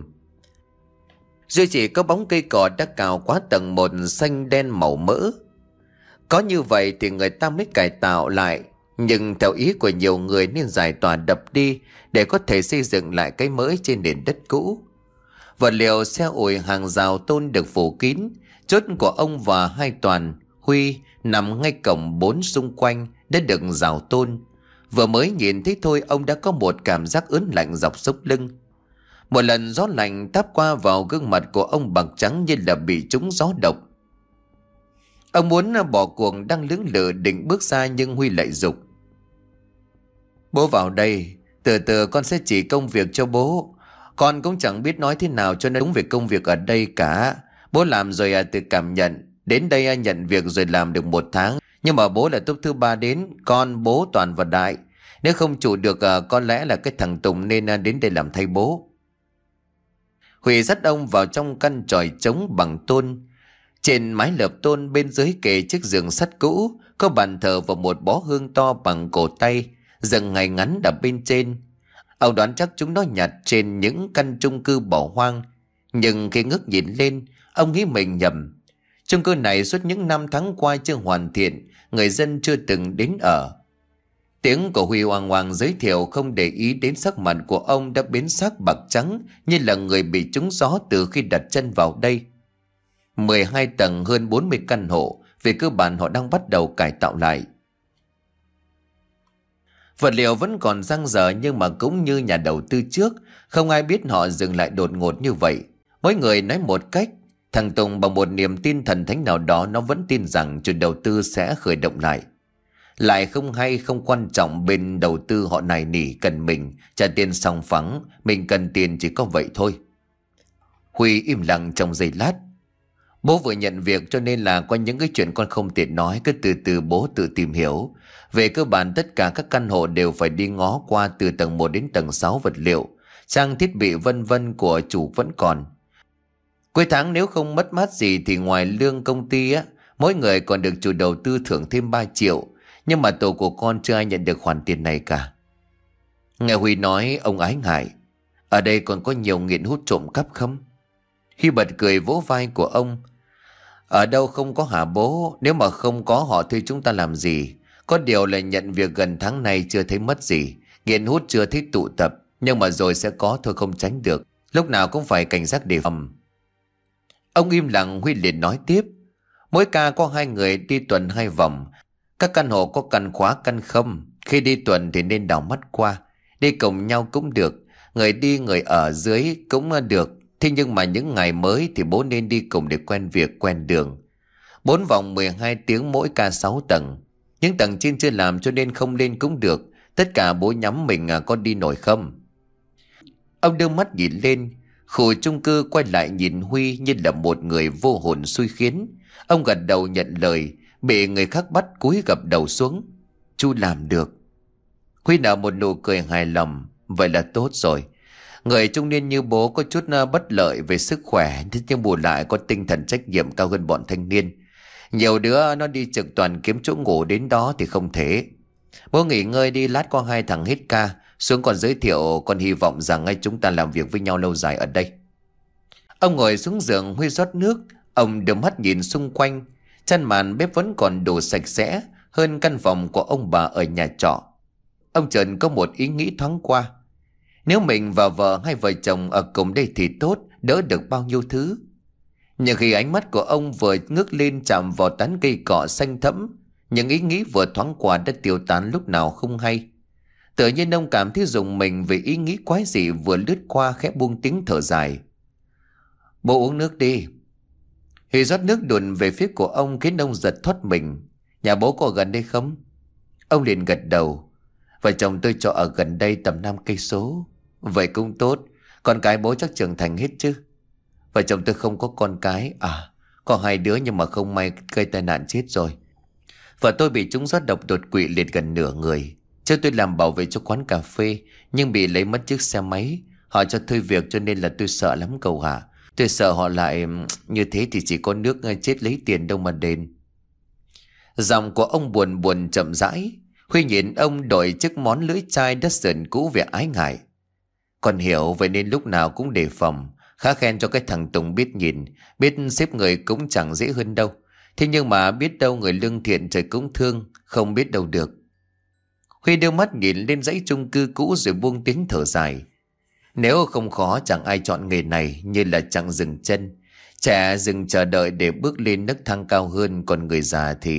Duy chỉ có bóng cây cỏ đã cào quá tầng một xanh đen màu mỡ. Có như vậy thì người ta mới cải tạo lại, nhưng theo ý của nhiều người nên giải tỏa đập đi để có thể xây dựng lại cái mới trên nền đất cũ. Vật liệu xe ủi hàng rào tôn được phủ kín, chốt của ông và hai Toàn, Huy nằm ngay cổng bốn xung quanh đã được rào tôn. Vừa mới nhìn thấy thôi ông đã có một cảm giác ớn lạnh dọc sống lưng. Một lần gió lạnh táp qua vào gương mặt của ông bạc trắng như là bị trúng gió độc. Ông muốn bỏ cuộc đang lưỡng lự định bước ra nhưng Huy lại giục. Bố vào đây, từ từ con sẽ chỉ công việc cho bố. Con cũng chẳng biết nói thế nào cho nó đúng về công việc ở đây cả. Bố làm rồi à, tự cảm nhận. Đến đây à, nhận việc rồi làm được một tháng. Nhưng mà bố là top thứ ba đến, con, bố, Toàn và Đại. Nếu không chủ được à, có lẽ là cái thằng Tùng nên à, đến đây làm thay bố. Huy dắt ông vào trong căn tròi trống bằng tôn. Trên mái lợp tôn bên dưới kề chiếc giường sắt cũ, có bàn thờ và một bó hương to bằng cổ tay, dần ngày ngắn đặt bên trên. Ông đoán chắc chúng nó nhặt trên những căn chung cư bỏ hoang. Nhưng khi ngước nhìn lên, ông nghĩ mình nhầm. Chung cư này suốt những năm tháng qua chưa hoàn thiện, người dân chưa từng đến ở. Tiếng của Huy oang oang giới thiệu không để ý đến sắc mặt của ông đã biến sắc bạc trắng như là người bị trúng gió từ khi đặt chân vào đây. mười hai tầng hơn bốn mươi căn hộ, về cơ bản họ đang bắt đầu cải tạo lại. Vật liệu vẫn còn dang dở nhưng mà cũng như nhà đầu tư trước, không ai biết họ dừng lại đột ngột như vậy. Mỗi người nói một cách. Thằng Tùng bằng một niềm tin thần thánh nào đó nó vẫn tin rằng chủ đầu tư sẽ khởi động lại. Lại không hay không quan trọng, bên đầu tư họ nài nỉ cần mình trả tiền sòng phẳng, mình cần tiền chỉ có vậy thôi. Huy im lặng trong giây lát. Bố vừa nhận việc cho nên là có những cái chuyện con không tiện nói, cứ từ từ bố tự tìm hiểu. Về cơ bản tất cả các căn hộ đều phải đi ngó qua từ tầng một đến tầng sáu, vật liệu, trang thiết bị vân vân của chủ vẫn còn. Cuối tháng nếu không mất mát gì thì ngoài lương công ty á, mỗi người còn được chủ đầu tư thưởng thêm ba triệu. Nhưng mà tổ của con chưa ai nhận được khoản tiền này cả. Nghe Huy nói ông ái ngại. Ở đây còn có nhiều nghiện hút trộm cắp không? Huy bật cười vỗ vai của ông. Ở đâu không có hả bố? Nếu mà không có họ thuê chúng ta làm gì? Có điều là nhận việc gần tháng này chưa thấy mất gì. Nghiện hút chưa thấy tụ tập. Nhưng mà rồi sẽ có thôi, không tránh được. Lúc nào cũng phải cảnh giác đề phòng. Ông im lặng, Huy liền nói tiếp. Mỗi ca có hai người đi tuần hai vòng. Các căn hộ có căn khóa căn không. Khi đi tuần thì nên đảo mắt qua. Đi cùng nhau cũng được. Người đi người ở dưới cũng được. Thế nhưng mà những ngày mới thì bố nên đi cùng để quen việc quen đường. Bốn vòng mười hai tiếng mỗi ca sáu tầng. Những tầng trên chưa làm cho nên không lên cũng được. Tất cả bố nhắm mình à, có đi nổi không? Ông đưa mắt nhìn lên. Khu chung cư quay lại nhìn Huy như là một người vô hồn xui khiến. Ông gật đầu nhận lời, bị người khác bắt cúi gập đầu xuống. Chú làm được. Huy nở một nụ cười hài lòng. Vậy là tốt rồi. Người trung niên như bố có chút bất lợi về sức khỏe, nhưng bù lại có tinh thần trách nhiệm cao hơn bọn thanh niên. Nhiều đứa nó đi trực toàn kiếm chỗ ngủ đến đó thì không thể. Bố nghỉ ngơi đi, lát có hai thằng hết ca Xuống còn giới thiệu, con hy vọng rằng ngay chúng ta làm việc với nhau lâu dài ở đây. Ông ngồi xuống giường, Huy rót nước. Ông đưa mắt nhìn xung quanh. Chăn màn bếp vẫn còn đồ sạch sẽ hơn căn phòng của ông bà ở nhà trọ. Ông chợt có một ý nghĩ thoáng qua. Nếu mình và vợ hay vợ chồng ở cùng đây thì tốt, đỡ được bao nhiêu thứ. Nhưng khi ánh mắt của ông vừa ngước lên chạm vào tán cây cọ xanh thẫm, những ý nghĩ vừa thoáng qua đã tiêu tán lúc nào không hay. Tự nhiên ông cảm thấy rùng mình vì ý nghĩ quái dị vừa lướt qua, khẽ buông tiếng thở dài. Bố uống nước đi. Huy rót nước đùn về phía của ông khiến ông giật thoát mình. Nhà bố có ở gần đây không? Ông liền gật đầu. Vợ chồng tôi trọ ở gần đây tầm năm cây số. Vậy cũng tốt. Con cái bố chắc trưởng thành hết chứ? Vợ chồng tôi không có con cái. À, có hai đứa nhưng mà không may gây tai nạn chết rồi. Vợ tôi bị trúng gió độc đột quỵ liệt gần nửa người. Trước tôi làm bảo vệ cho quán cà phê, nhưng bị lấy mất chiếc xe máy. Họ cho thôi việc cho nên là tôi sợ lắm cậu hả. Tôi sợ họ lại như thế thì chỉ có nước chết lấy tiền đâu mà đền. Giọng của ông buồn buồn chậm rãi. Huy nhìn ông đổi chiếc món lưỡi chai đất sườn cũ vẻ ái ngại. Còn hiểu vậy nên lúc nào cũng đề phòng. Khá khen cho cái thằng Tùng biết nhìn, biết xếp người cũng chẳng dễ hơn đâu. Thế nhưng mà biết đâu người lương thiện trời cũng thương, không biết đâu được. Huy đưa mắt nhìn lên dãy chung cư cũ rồi buông tiếng thở dài. Nếu không khó chẳng ai chọn nghề này như là chẳng dừng chân. Trẻ dừng chờ đợi để bước lên nấc thang cao hơn, còn người già thì...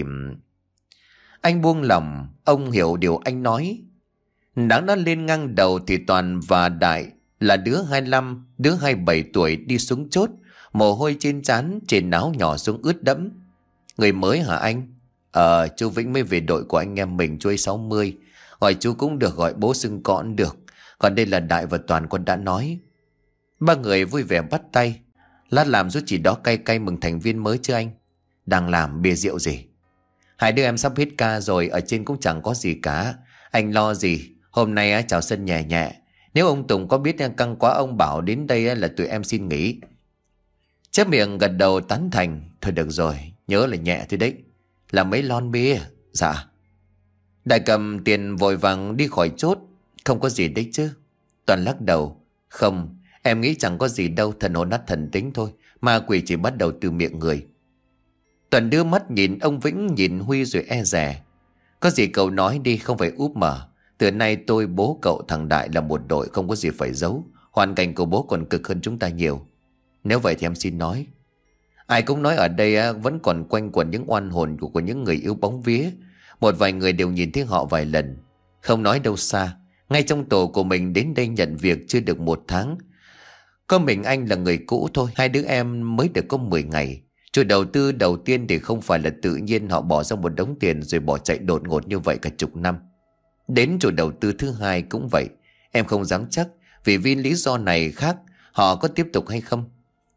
Anh buông lòng, ông hiểu điều anh nói. Đáng đã lên ngang đầu thì Toàn và Đại là đứa hai mươi lăm, đứa hai mươi bảy tuổi đi xuống chốt, mồ hôi trên trán, trên áo nhỏ xuống ướt đẫm. Người mới hả anh? Ờ, chú Vĩnh mới về đội của anh em mình, chú ấy sáu mươi. Gọi chú cũng được, gọi bố xưng con được. Còn đây là Đại và Toàn con đã nói. Ba người vui vẻ bắt tay. Lát làm giúp chỉ đó cay cay mừng thành viên mới chứ anh? Đang làm bia rượu gì? Hai đứa em sắp hết ca rồi, ở trên cũng chẳng có gì cả. Anh lo gì? Hôm nay chào sân nhẹ nhẹ. Nếu ông Tùng có biết căng quá ông bảo đến đây là tụi em xin nghỉ. Chép miệng gật đầu tán thành. Thôi được rồi, nhớ là nhẹ thôi đấy. Là mấy lon bia? Dạ. Đại cầm tiền vội vàng đi khỏi chốt. Không có gì đấy chứ? Toàn lắc đầu. Không, em nghĩ chẳng có gì đâu, thần hồn nát thần tính thôi. Ma quỷ chỉ bắt đầu từ miệng người. Toàn đưa mắt nhìn ông Vĩnh, nhìn Huy rồi e dè. Có gì cậu nói đi, không phải úp mở. Từ nay tôi, bố cậu, thằng Đại là một đội, không có gì phải giấu. Hoàn cảnh của bố còn cực hơn chúng ta nhiều. Nếu vậy thì em xin nói. Ai cũng nói ở đây vẫn còn quanh quẩn những oan hồn của, của những người yêu bóng vía. Một vài người đều nhìn thấy họ vài lần. Không nói đâu xa, ngay trong tổ của mình đến đây nhận việc chưa được một tháng. Có mình anh là người cũ thôi. Hai đứa em mới được có mười ngày. Chủ đầu tư đầu tiên thì không phải là tự nhiên họ bỏ ra một đống tiền rồi bỏ chạy đột ngột như vậy cả chục năm. Đến chủ đầu tư thứ hai cũng vậy. Em không dám chắc, vì vì lý do này khác họ có tiếp tục hay không.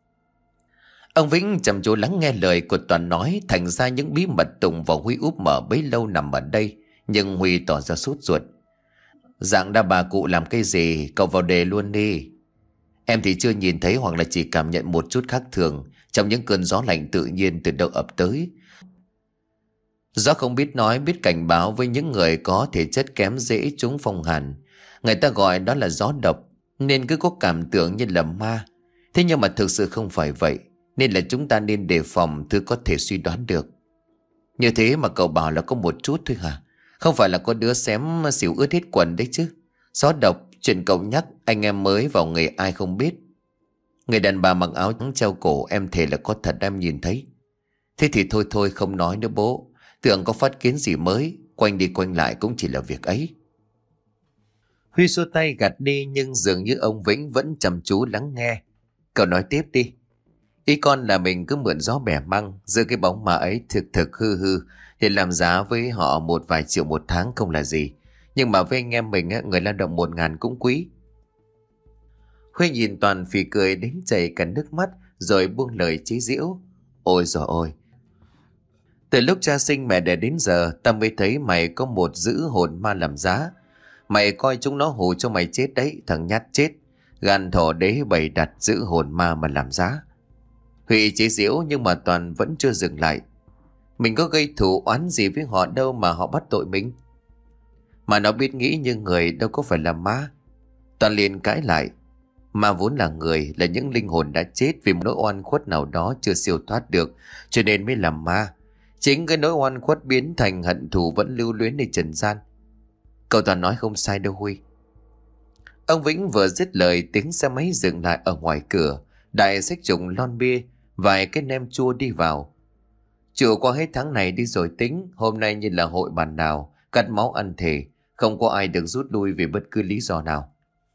Ông Vĩnh chăm chú lắng nghe lời của Toàn nói. Thành ra những bí mật Tùng và Huy úp mở bấy lâu nằm ở đây. Nhưng Huy tỏ ra sốt ruột. Dạng đa bà cụ làm cái gì, cậu vào đề luôn đi. Em thì chưa nhìn thấy hoặc là chỉ cảm nhận một chút khác thường trong những cơn gió lạnh tự nhiên từ đâu ập tới. Gió không biết nói, biết cảnh báo với những người có thể chất kém dễ trúng phong hàn. Người ta gọi đó là gió độc, nên cứ có cảm tưởng như là ma. Thế nhưng mà thực sự không phải vậy, nên là chúng ta nên đề phòng thứ có thể suy đoán được. Như thế mà cậu bảo là có một chút thôi hả? Không phải là có đứa xém xỉu ướt hết quần đấy chứ? Gió độc, chuyện cậu nhắc, anh em mới vào nghề ai không biết. Người đàn bà mặc áo trắng treo cổ, em thề là có thật, em nhìn thấy. Thế thì thôi thôi không nói nữa bố. Tưởng có phát kiến gì mới, quanh đi quanh lại cũng chỉ là việc ấy. Huy xua tay gạt đi, nhưng dường như ông Vĩnh vẫn chăm chú lắng nghe. Cậu nói tiếp đi. Ý con là mình cứ mượn gió bẻ măng, giữa cái bóng ma ấy thực thực hư hư, để làm giá với họ một vài triệu một tháng không là gì. Nhưng mà với anh em mình, người lao động một ngàn cũng quý. Huy nhìn Toàn phì cười đến chảy cả nước mắt, rồi buông lời chế giễu. Ôi giời ơi! Từ lúc cha sinh mẹ đẻ đến giờ, ta mới thấy mày có một dữ hồn ma làm giá. Mày coi chúng nó hù cho mày chết đấy, thằng nhát chết. Gan thỏ đế bày đặt giữ hồn ma mà làm giá. Huy chế giễu nhưng mà Toàn vẫn chưa dừng lại. Mình có gây thù oán gì với họ đâu mà họ bắt tội mình. Mà nó biết nghĩ như người, đâu có phải là ma. Toàn liền cãi lại. Ma vốn là người, là những linh hồn đã chết vì một nỗi oan khuất nào đó chưa siêu thoát được, cho nên mới làm ma. Chính cái nỗi oan khuất biến thành hận thù vẫn lưu luyếnในtrần gian. Cậu Toàn nói không sai đâu Huy. Ông Vĩnh vừa dứt lời, tiếng xe máy dừng lại ở ngoài cửa. Đại xách trùng lon bia, vài cái nem chua đi vào. Chịu qua hết tháng này đi rồi tính. Hôm nay như là hội bàn nào, cắt máu ăn thề, không có ai được rút lui vì bất cứ lý do nào.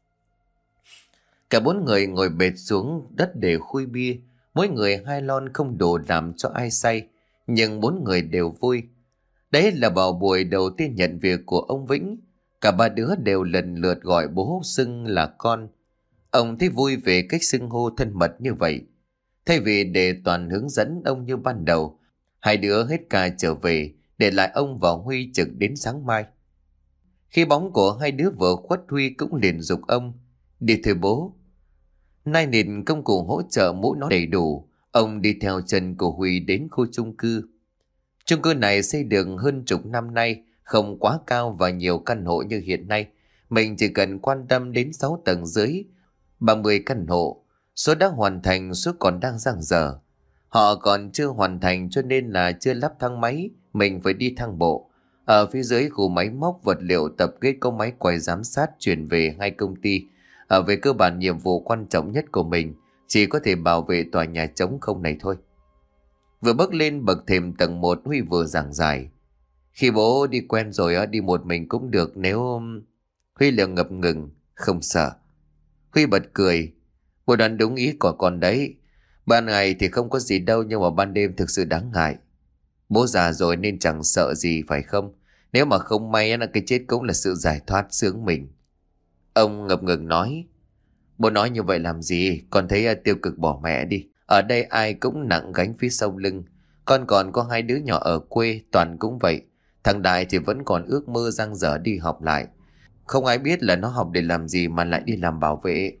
Cả bốn người ngồi bệt xuống đất để khui bia. Mỗi người hai lon không đủ làm cho ai say, nhưng bốn người đều vui. Đấy là vào buổi đầu tiên nhận việc của ông Vĩnh. Cả ba đứa đều lần lượt gọi bố xưng là con. Ông thấy vui về cách xưng hô thân mật như vậy. Thay vì để Toàn hướng dẫn ông như ban đầu, hai đứa hết ca trở về, để lại ông và Huy trực đến sáng mai. Khi bóng của hai đứa vừa khuất, Huy cũng liền giục ông. Đi thôi bố. Nay nịt công cụ hỗ trợ mũ nó đầy đủ, ông đi theo chân của Huy đến khu chung cư. Chung cư này xây được hơn chục năm nay, không quá cao và nhiều căn hộ như hiện nay. Mình chỉ cần quan tâm đến sáu tầng dưới, ba mươi căn hộ. Số đã hoàn thành, số còn đang dang dở. Họ còn chưa hoàn thành cho nên là chưa lắp thang máy, mình phải đi thang bộ. Ở phía dưới khu máy móc vật liệu tập kết có máy quay giám sát chuyển về hai công ty. Ở về cơ bản nhiệm vụ quan trọng nhất của mình chỉ có thể bảo vệ tòa nhà trống không này thôi. Vừa bước lên bậc thềm tầng một, Huy vừa giảng giải. Khi bố đi quen rồi đi một mình cũng được nếu... Huy liền ngập ngừng. Không sợ. Huy bật cười. Bố đoán đúng ý của con đấy. Ban ngày thì không có gì đâu, nhưng mà ban đêm thực sự đáng ngại. Bố già rồi nên chẳng sợ gì phải không? Nếu mà không may là cái chết cũng là sự giải thoát sướng mình. Ông ngập ngừng nói. Bố nói như vậy làm gì? Con thấy tiêu cực bỏ mẹ đi. Ở đây ai cũng nặng gánh phía sau lưng. Con còn có hai đứa nhỏ ở quê, Toàn cũng vậy. Thằng Đại thì vẫn còn ước mơ dang dở đi học lại. Không ai biết là nó học để làm gì mà lại đi làm bảo vệ.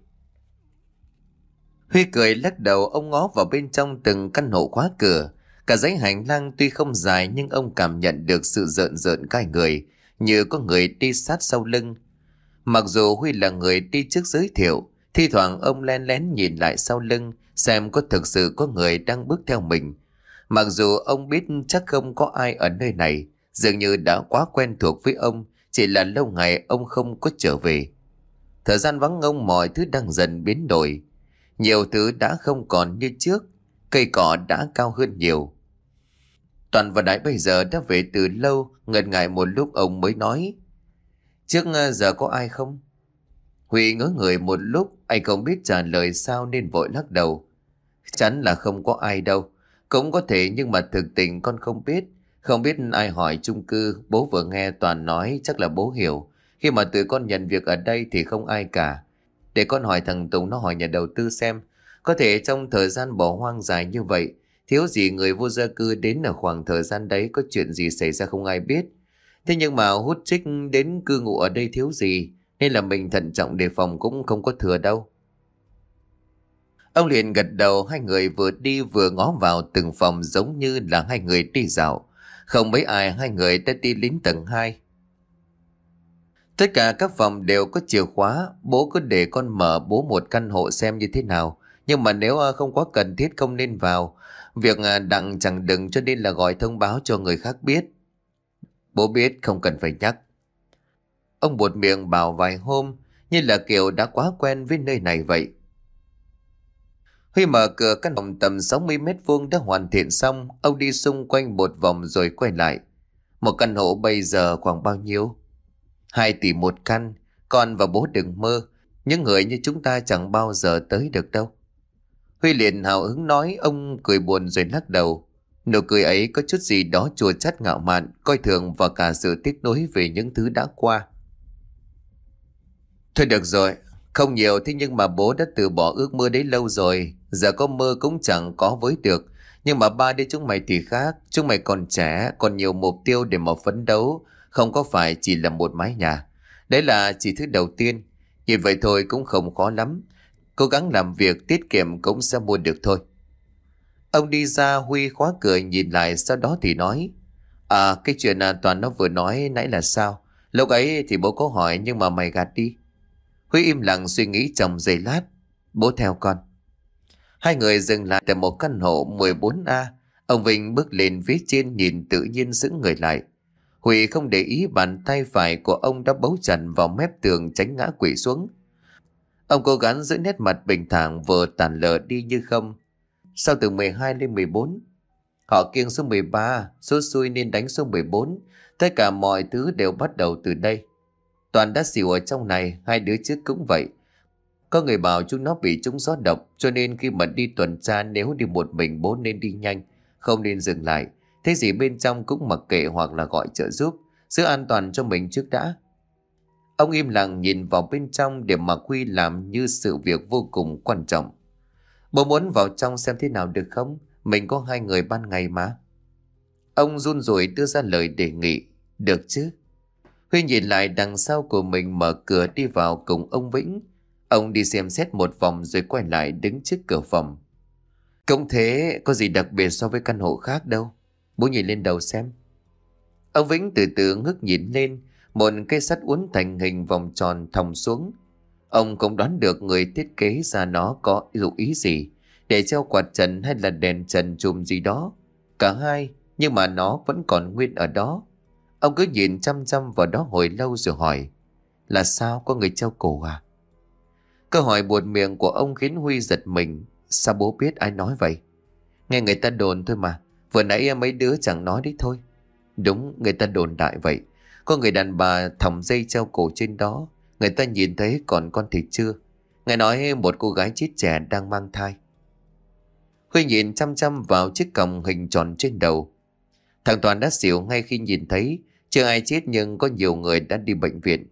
Huy cười lắc đầu. Ông ngó vào bên trong từng căn hộ khóa cửa. Cả dãy hành lang tuy không dài, nhưng ông cảm nhận được sự rợn rợn gai người, như có người đi sát sau lưng. Mặc dù Huy là người đi trước giới thiệu, thi thoảng ông len lén nhìn lại sau lưng xem có thực sự có người đang bước theo mình. Mặc dù ông biết chắc không có ai ở nơi này, dường như đã quá quen thuộc với ông, chỉ là lâu ngày ông không có trở về. Thời gian vắng ông, mọi thứ đang dần biến đổi. Nhiều thứ đã không còn như trước, cây cỏ đã cao hơn nhiều. Toàn và Đại bây giờ đã về từ lâu. Ngần ngại một lúc ông mới nói. Trước giờ có ai không? Huy ngớ người một lúc, anh không biết trả lời sao nên vội lắc đầu. Chắn là không có ai đâu. Cũng có thể nhưng mà thực tình con không biết. Không biết ai hỏi chung cư. Bố vừa nghe Toàn nói chắc là bố hiểu. Khi mà tụi con nhận việc ở đây thì không ai cả. Để con hỏi thằng Tùng, nó hỏi nhà đầu tư xem. Có thể trong thời gian bỏ hoang dài như vậy, thiếu gì người vô gia cư đến ở khoảng thời gian đấy, có chuyện gì xảy ra không ai biết. Thế nhưng mà hút chích đến cư ngụ ở đây thiếu gì, nên là mình thận trọng đề phòng cũng không có thừa đâu. Ông liền gật đầu. Hai người vừa đi vừa ngó vào từng phòng giống như là hai người đi dạo. Không mấy ai, hai người đã đi đến tầng hai. Tất cả các phòng đều có chìa khóa. Bố cứ để con mở bố một căn hộ xem như thế nào. Nhưng mà nếu không có cần thiết không nên vào. Việc đặng chẳng đừng cho nên là gọi thông báo cho người khác biết. Bố biết, không cần phải nhắc. Ông buột miệng bảo vài hôm, như là kiểu đã quá quen với nơi này vậy. Huy mở cửa căn phòng tầm sáu mươi mét vuông đã hoàn thiện xong. Ông đi xung quanh một vòng rồi quay lại. Một căn hộ bây giờ khoảng bao nhiêu? Hai tỷ một căn. Con và bố đừng mơ. Những người như chúng ta chẳng bao giờ tới được đâu. Huy liền hào hứng nói. Ông cười buồn rồi lắc đầu. Nụ cười ấy có chút gì đó chua chát ngạo mạn, coi thường và cả sự tiếc nuối về những thứ đã qua. Thôi được rồi, không nhiều thế nhưng mà bố đã từ bỏ ước mơ đấy lâu rồi. Giờ có mơ cũng chẳng có với được. Nhưng mà ba đứa chúng mày thì khác. Chúng mày còn trẻ, còn nhiều mục tiêu để mà phấn đấu. Không có phải chỉ là một mái nhà. Đấy là chỉ thứ đầu tiên. Nhìn vậy thôi cũng không khó lắm. Cố gắng làm việc tiết kiệm cũng sẽ mua được thôi. Ông đi ra. Huy khóa cửa nhìn lại, sau đó thì nói. À, cái chuyện à, Toàn nó vừa nói nãy là sao? Lúc ấy thì bố có hỏi nhưng mà mày gạt đi. Huy im lặng suy nghĩ trong giây lát. Bố theo con. Hai người dừng lại tại một căn hộ mười bốn A. Ông Vinh bước lên phía trên nhìn tự nhiên sững người lại. Huy không để ý bàn tay phải của ông đã bấu chặt vào mép tường tránh ngã quỵ xuống. Ông cố gắng giữ nét mặt bình thản vừa tàn lờ đi như không. Sau từ mười hai lên mười bốn, họ kiêng số mười ba, số xui nên đánh số mười bốn. Tất cả mọi thứ đều bắt đầu từ đây. Toàn đã xỉu ở trong này, hai đứa trước cũng vậy. Có người bảo chúng nó bị trúng gió độc, cho nên khi mà đi tuần tra nếu đi một mình bố nên đi nhanh, không nên dừng lại. Thế gì bên trong cũng mặc kệ hoặc là gọi trợ giúp, giữ an toàn cho mình trước đã. Ông im lặng nhìn vào bên trong để mà Huy làm như sự việc vô cùng quan trọng. Bố muốn vào trong xem thế nào được không? Mình có hai người ban ngày mà. Ông run rủi đưa ra lời đề nghị. Được chứ? Huy nhìn lại đằng sau của mình mở cửa đi vào cùng ông Vĩnh. Ông đi xem xét một vòng rồi quay lại đứng trước cửa phòng. Cũng thế, có gì đặc biệt so với căn hộ khác đâu. Bố nhìn lên đầu xem. Ông Vĩnh từ từ ngước nhìn lên. Một cây sắt uốn thành hình vòng tròn thòng xuống. Ông không đoán được người thiết kế ra nó có dụ ý gì, để treo quạt trần hay là đèn trần chùm gì đó. Cả hai, nhưng mà nó vẫn còn nguyên ở đó. Ông cứ nhìn chăm chăm vào đó hồi lâu rồi hỏi. Là sao, có người treo cổ à? Câu hỏi buột miệng của ông khiến Huy giật mình. Sao bố biết, ai nói vậy? Nghe người ta đồn thôi mà. Vừa nãy mấy đứa chẳng nói đấy thôi. Đúng, người ta đồn đại vậy. Có người đàn bà thòng dây treo cổ trên đó. Người ta nhìn thấy còn con thì chưa. Nghe nói một cô gái chết trẻ đang mang thai. Huy nhìn chăm chăm vào chiếc còng hình tròn trên đầu. Thằng Toàn đã xỉu ngay khi nhìn thấy. Chưa ai chết nhưng có nhiều người đã đi bệnh viện.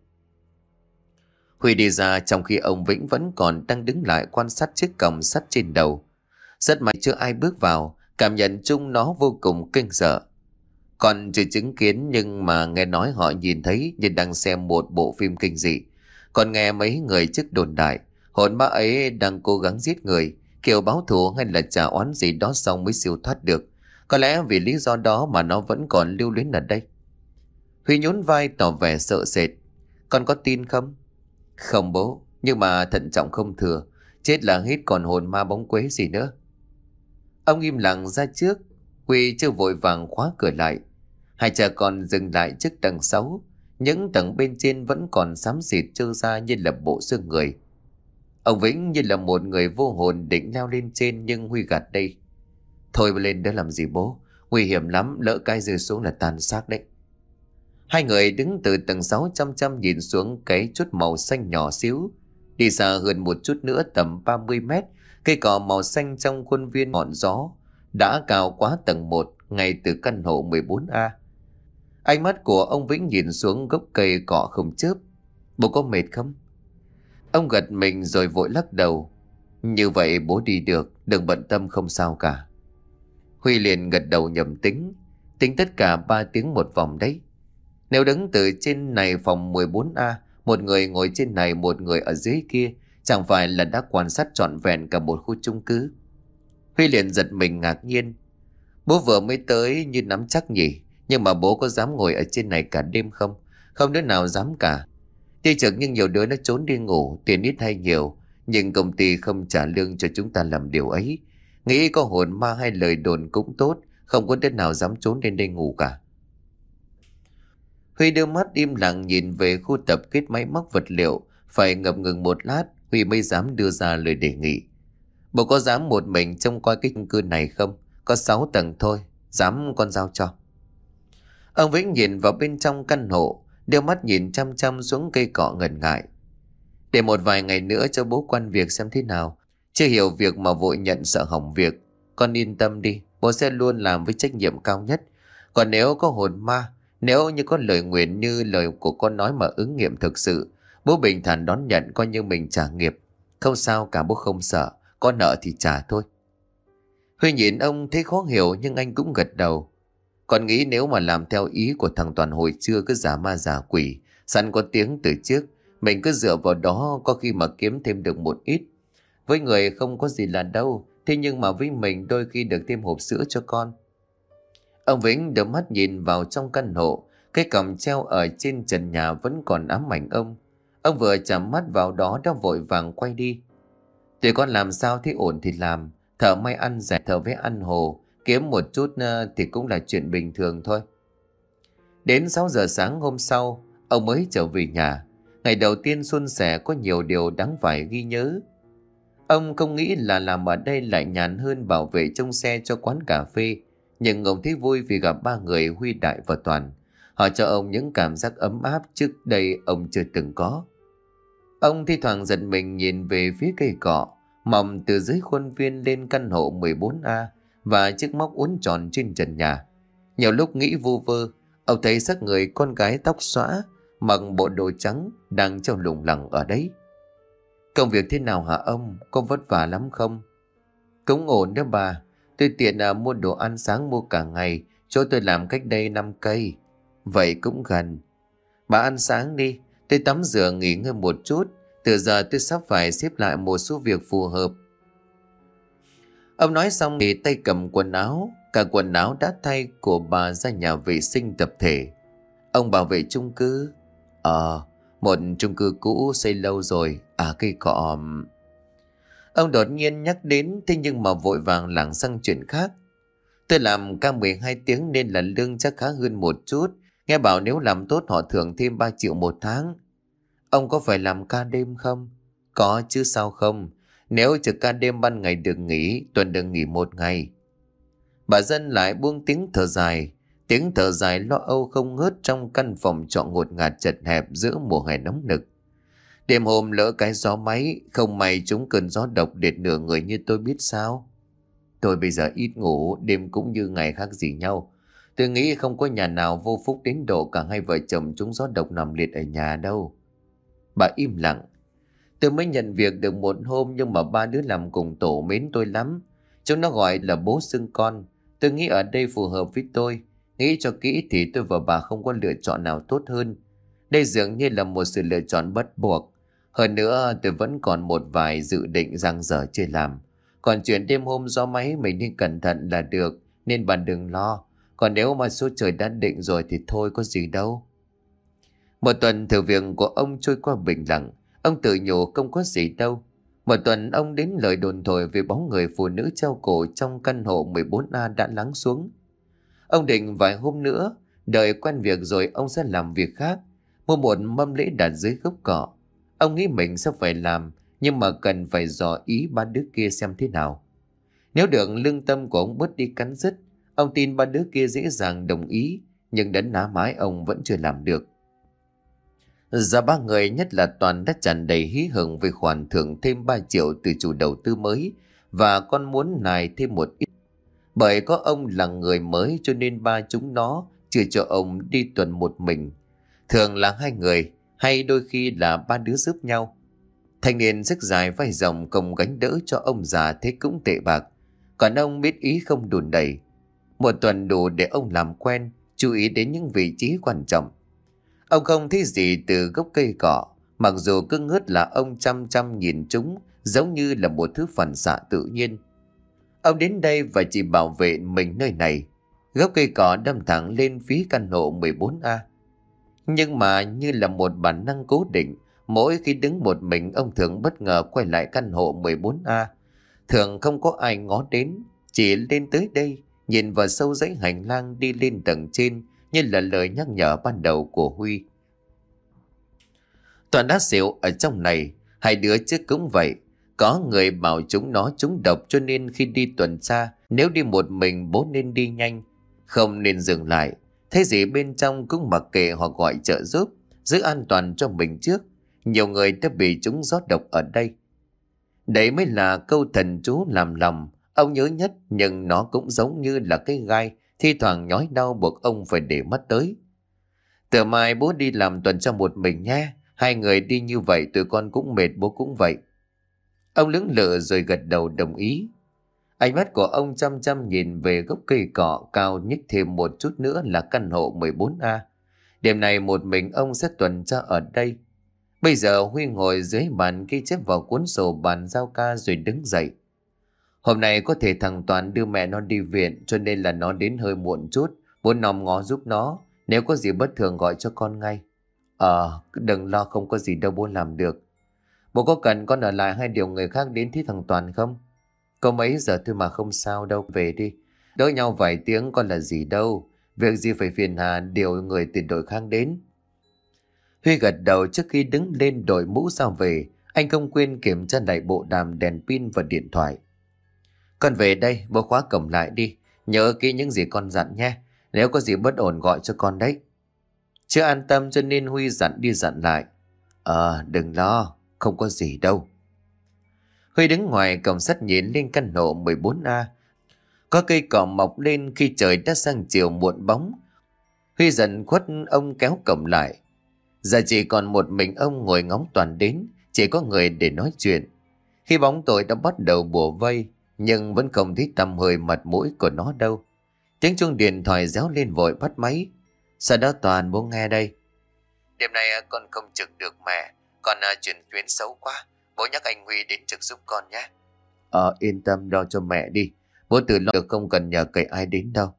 Huy đi ra trong khi ông Vĩnh vẫn còn đang đứng lại quan sát chiếc còng sắt trên đầu. Rất may chưa ai bước vào, cảm nhận chung nó vô cùng kinh sợ. Còn chưa chứng kiến nhưng mà nghe nói họ nhìn thấy như đang xem một bộ phim kinh dị. Còn nghe mấy người trước đồn đại, hồn ma ấy đang cố gắng giết người, kiểu báo thù hay là trả oán gì đó xong mới siêu thoát được. Có lẽ vì lý do đó mà nó vẫn còn lưu luyến ở đây. Huy nhún vai tỏ vẻ sợ sệt. Con có tin không? Không bố, nhưng mà thận trọng không thừa. Chết là hết còn hồn ma bóng quế gì nữa. Ông im lặng ra trước. Huy chưa vội vàng khóa cửa lại. Hai cha con dừng lại trước tầng sáu. Những tầng bên trên vẫn còn xám xịt trơ ra như là bộ xương người. Ông Vĩnh như là một người vô hồn định leo lên trên nhưng Huy gạt đây. Thôi lên đó làm gì bố, nguy hiểm lắm, lỡ cái rơi xuống là tàn xác đấy. Hai người đứng từ tầng sáu chăm chăm nhìn xuống cái chốt màu xanh nhỏ xíu. Đi xa hơn một chút nữa tầm ba mươi mét, cây cỏ màu xanh trong khuôn viên ngọn gió đã cao quá tầng một ngay từ căn hộ mười bốn A. Ánh mắt của ông Vĩnh nhìn xuống gốc cây cỏ không chớp. Bố có mệt không? Ông gật mình rồi vội lắc đầu. Như vậy bố đi được, đừng bận tâm, không sao cả. Huy liền gật đầu nhầm tính. Tính tất cả ba tiếng một vòng đấy. Nếu đứng từ trên này phòng mười bốn A, một người ngồi trên này, một người ở dưới kia, chẳng phải là đã quan sát trọn vẹn cả một khu chung cư? Huy liền giật mình ngạc nhiên. Bố vừa mới tới như nắm chắc nhỉ, nhưng mà bố có dám ngồi ở trên này cả đêm không? Không đứa nào dám cả. Tuy trực nhưng nhiều đứa nó trốn đi ngủ, tiền ít hay nhiều, nhưng công ty không trả lương cho chúng ta làm điều ấy. Nghĩ có hồn ma hay lời đồn cũng tốt, không có đứa nào dám trốn lên đây ngủ cả. Huy đưa mắt im lặng nhìn về khu tập kết máy móc vật liệu. Phải ngập ngừng một lát, Huy mới dám đưa ra lời đề nghị. Bố có dám một mình trông coi cái chung cư này không? Có sáu tầng thôi, dám con giao cho. Ông Vĩnh nhìn vào bên trong căn hộ, đưa mắt nhìn chăm chăm xuống cây cọ ngần ngại. Để một vài ngày nữa cho bố quan việc xem thế nào. Chưa hiểu việc mà vội nhận sợ hỏng việc. Con yên tâm đi, bố sẽ luôn làm với trách nhiệm cao nhất. Còn nếu có hồn ma, nếu như có lời nguyền như lời của con nói mà ứng nghiệm thực sự, bố bình thản đón nhận coi như mình trả nghiệp. Không sao cả, bố không sợ, có nợ thì trả thôi. Huy nhìn ông thấy khó hiểu nhưng anh cũng gật đầu. Còn nghĩ nếu mà làm theo ý của thằng Toàn hồi trưa cứ giả ma giả quỷ, sẵn có tiếng từ trước, mình cứ dựa vào đó có khi mà kiếm thêm được một ít. Với người không có gì là đâu, thế nhưng mà với mình đôi khi được thêm hộp sữa cho con. Ông Vĩnh đưa mắt nhìn vào trong căn hộ, Cái còng treo ở trên trần nhà vẫn còn ám ảnh ông. Ông vừa chạm mắt vào đó đã vội vàng quay đi. Tụi con làm sao thấy ổn thì làm. Thợ may ăn rẻ, thợ vẽ ăn hồ, kiếm một chút uh, thì cũng là chuyện bình thường thôi. Đến sáu giờ sáng hôm sau, ông mới trở về nhà. Ngày đầu tiên suôn sẻ có nhiều điều đáng phải ghi nhớ. Ông không nghĩ là làm ở đây lại nhàn hơn bảo vệ trông xe cho quán cà phê. Nhưng ông thấy vui vì gặp ba người Huy, Đại và Toàn. Họ cho ông những cảm giác ấm áp trước đây ông chưa từng có. Ông thi thoảng giật mình nhìn về phía cây cọ mọc từ dưới khuôn viên lên căn hộ mười bốn A và chiếc móc uốn tròn trên trần nhà. Nhiều lúc nghĩ vu vơ, ông thấy xác người con gái tóc xõa mặc bộ đồ trắng đang treo lủng lẳng ở đấy. Công việc thế nào hả ông? Có vất vả lắm không? Cũng ổn đó bà. Tôi tiện à, mua đồ ăn sáng mua cả ngày. Chỗ tôi làm cách đây năm cây. Vậy cũng gần. Bà ăn sáng đi. Tôi tắm rửa nghỉ ngơi một chút. Từ giờ tôi sắp phải xếp lại một số việc phù hợp. Ông nói xong thì tay cầm quần áo. Cả quần áo đã thay của bà ra nhà vệ sinh tập thể. Ông bảo vệ chung cư. Ờ, một chung cư cũ xây lâu rồi. À cây cọ... Ông đột nhiên nhắc đến, thế nhưng mà vội vàng lảng sang chuyện khác. Tôi làm ca mười hai tiếng nên là lương chắc khá hơn một chút. Nghe bảo nếu làm tốt họ thưởng thêm ba triệu một tháng. Ông có phải làm ca đêm không? Có chứ sao không. Nếu trực ca đêm ban ngày được nghỉ, tuần được nghỉ một ngày. Bà Dân lại buông tiếng thở dài. Tiếng thở dài lo âu không ngớt trong căn phòng trọ ngột ngạt chật hẹp giữa mùa hè nóng nực. Đêm hôm lỡ cái gió máy, không may trúng cơn gió độc liệt nửa người như tôi biết sao. Tôi bây giờ ít ngủ, đêm cũng như ngày khác gì nhau. Tôi nghĩ không có nhà nào vô phúc đến độ cả hai vợ chồng trúng gió độc nằm liệt ở nhà đâu. Bà im lặng. Tôi mới nhận việc được một hôm nhưng mà ba đứa làm cùng tổ mến tôi lắm. Chúng nó gọi là bố xưng con. Tôi nghĩ ở đây phù hợp với tôi. Nghĩ cho kỹ thì tôi và bà không có lựa chọn nào tốt hơn. Đây dường như là một sự lựa chọn bắt buộc. Hơn nữa tôi vẫn còn một vài dự định dang dở chưa làm. Còn chuyện đêm hôm gió máy mình nên cẩn thận là được. Nên bạn đừng lo. Còn nếu mà số trời đã định rồi thì thôi có gì đâu. Một tuần thử việc của ông trôi qua bình lặng. Ông tự nhủ không có gì đâu. Một tuần ông đến lời đồn thổi về bóng người phụ nữ treo cổ trong căn hộ mười bốn A đã lắng xuống. Ông định vài hôm nữa, đợi quen việc rồi ông sẽ làm việc khác. Mua một mâm lễ đặt dưới gốc cỏ. Ông nghĩ mình sẽ phải làm, nhưng mà cần phải dò ý ba đứa kia xem thế nào. Nếu được lương tâm của ông bớt đi cắn rứt, ông tin ba đứa kia dễ dàng đồng ý, nhưng đến ná mái ông vẫn chưa làm được. Giờ ba người nhất là Toàn đã tràn đầy hí hửng về khoản thưởng thêm ba triệu từ chủ đầu tư mới và con muốn nài thêm một ít. Bởi có ông là người mới cho nên ba chúng nó chưa cho ông đi tuần một mình. Thường là hai người hay đôi khi là ba đứa giúp nhau. Thanh niên sức dài vai rộng không gánh đỡ cho ông già thế cũng tệ bạc. Còn ông biết ý không đùn đẩy. Một tuần đủ để ông làm quen, chú ý đến những vị trí quan trọng. Ông không thấy gì từ gốc cây cỏ, mặc dù cứ ngớt là ông chăm chăm nhìn chúng giống như là một thứ phản xạ tự nhiên. Ông đến đây và chỉ bảo vệ mình nơi này. Gốc cây cỏ đâm thẳng lên phía căn hộ mười bốn A. Nhưng mà như là một bản năng cố định, mỗi khi đứng một mình ông thường bất ngờ quay lại căn hộ mười bốn A. Thường không có ai ngó đến, chỉ lên tới đây, nhìn vào sâu dãy hành lang đi lên tầng trên như là lời nhắc nhở ban đầu của Huy. Toàn đã xỉu ở trong này, hai đứa trước cũng vậy. Có người bảo chúng nó trúng độc cho nên khi đi tuần tra, nếu đi một mình bố nên đi nhanh, không nên dừng lại. Thấy gì bên trong cũng mặc kệ hoặc gọi trợ giúp, giữ an toàn cho mình trước. Nhiều người đã bị trúng gió độc ở đây. Đấy mới là câu thần chú làm lòng ông nhớ nhất, nhưng nó cũng giống như là cái gai thi thoảng nhói đau buộc ông phải để mắt tới. Từ mai bố đi làm tuần tra một mình nhé. Hai người đi như vậy tụi con cũng mệt, bố cũng vậy. Ông lưỡng lự rồi gật đầu đồng ý. Ánh mắt của ông chăm chăm nhìn về gốc cây cỏ cao nhích thêm một chút nữa là căn hộ mười bốn A. Đêm này một mình ông sẽ tuần tra ở đây. Bây giờ Huy ngồi dưới bàn ghi chép vào cuốn sổ bàn giao ca rồi đứng dậy. Hôm nay có thể thằng Toàn đưa mẹ nó đi viện cho nên là nó đến hơi muộn chút. Bố nòm ngó giúp nó. Nếu có gì bất thường gọi cho con ngay. Ờ, đừng lo, không có gì đâu bố làm được. Bố có cần con ở lại hay điều người khác đến thí thằng Toàn không? Có mấy giờ thôi mà không sao đâu, về đi. Đỡ nhau vài tiếng con là gì đâu. Việc gì phải phiền hà điều người từ đội khác đến. Huy gật đầu trước khi đứng lên đội mũ sao về. Anh không quên kiểm tra lại bộ đàm, đèn pin và điện thoại. Con về đây, bố khóa cổng lại đi. Nhớ kỹ những gì con dặn nhé. Nếu có gì bất ổn gọi cho con đấy. Chưa an tâm cho nên Huy dặn đi dặn lại. Ờ, đừng lo, không có gì đâu. Huy đứng ngoài cổng sắt nhìn lên căn hộ mười bốn A. Có cây cỏ mọc lên khi trời đã sang chiều muộn bóng. Huy dần khuất ông kéo cổng lại. Giờ chỉ còn một mình ông ngồi ngóng Toàn đến, chỉ có người để nói chuyện. Khi bóng tối đã bắt đầu bủa vây, nhưng vẫn không thấy tăm hơi mặt mũi của nó đâu. Tiếng chuông điện thoại réo lên vội bắt máy. Sao đó Toàn, bố nghe đây. Đêm nay con không trực được mẹ, con chuyển tuyến xấu quá. Bố nhắc anh Huy đến trực giúp con nhé. Ờ, yên tâm lo cho mẹ đi. Bố tự lo được, không cần nhờ cậy ai đến đâu.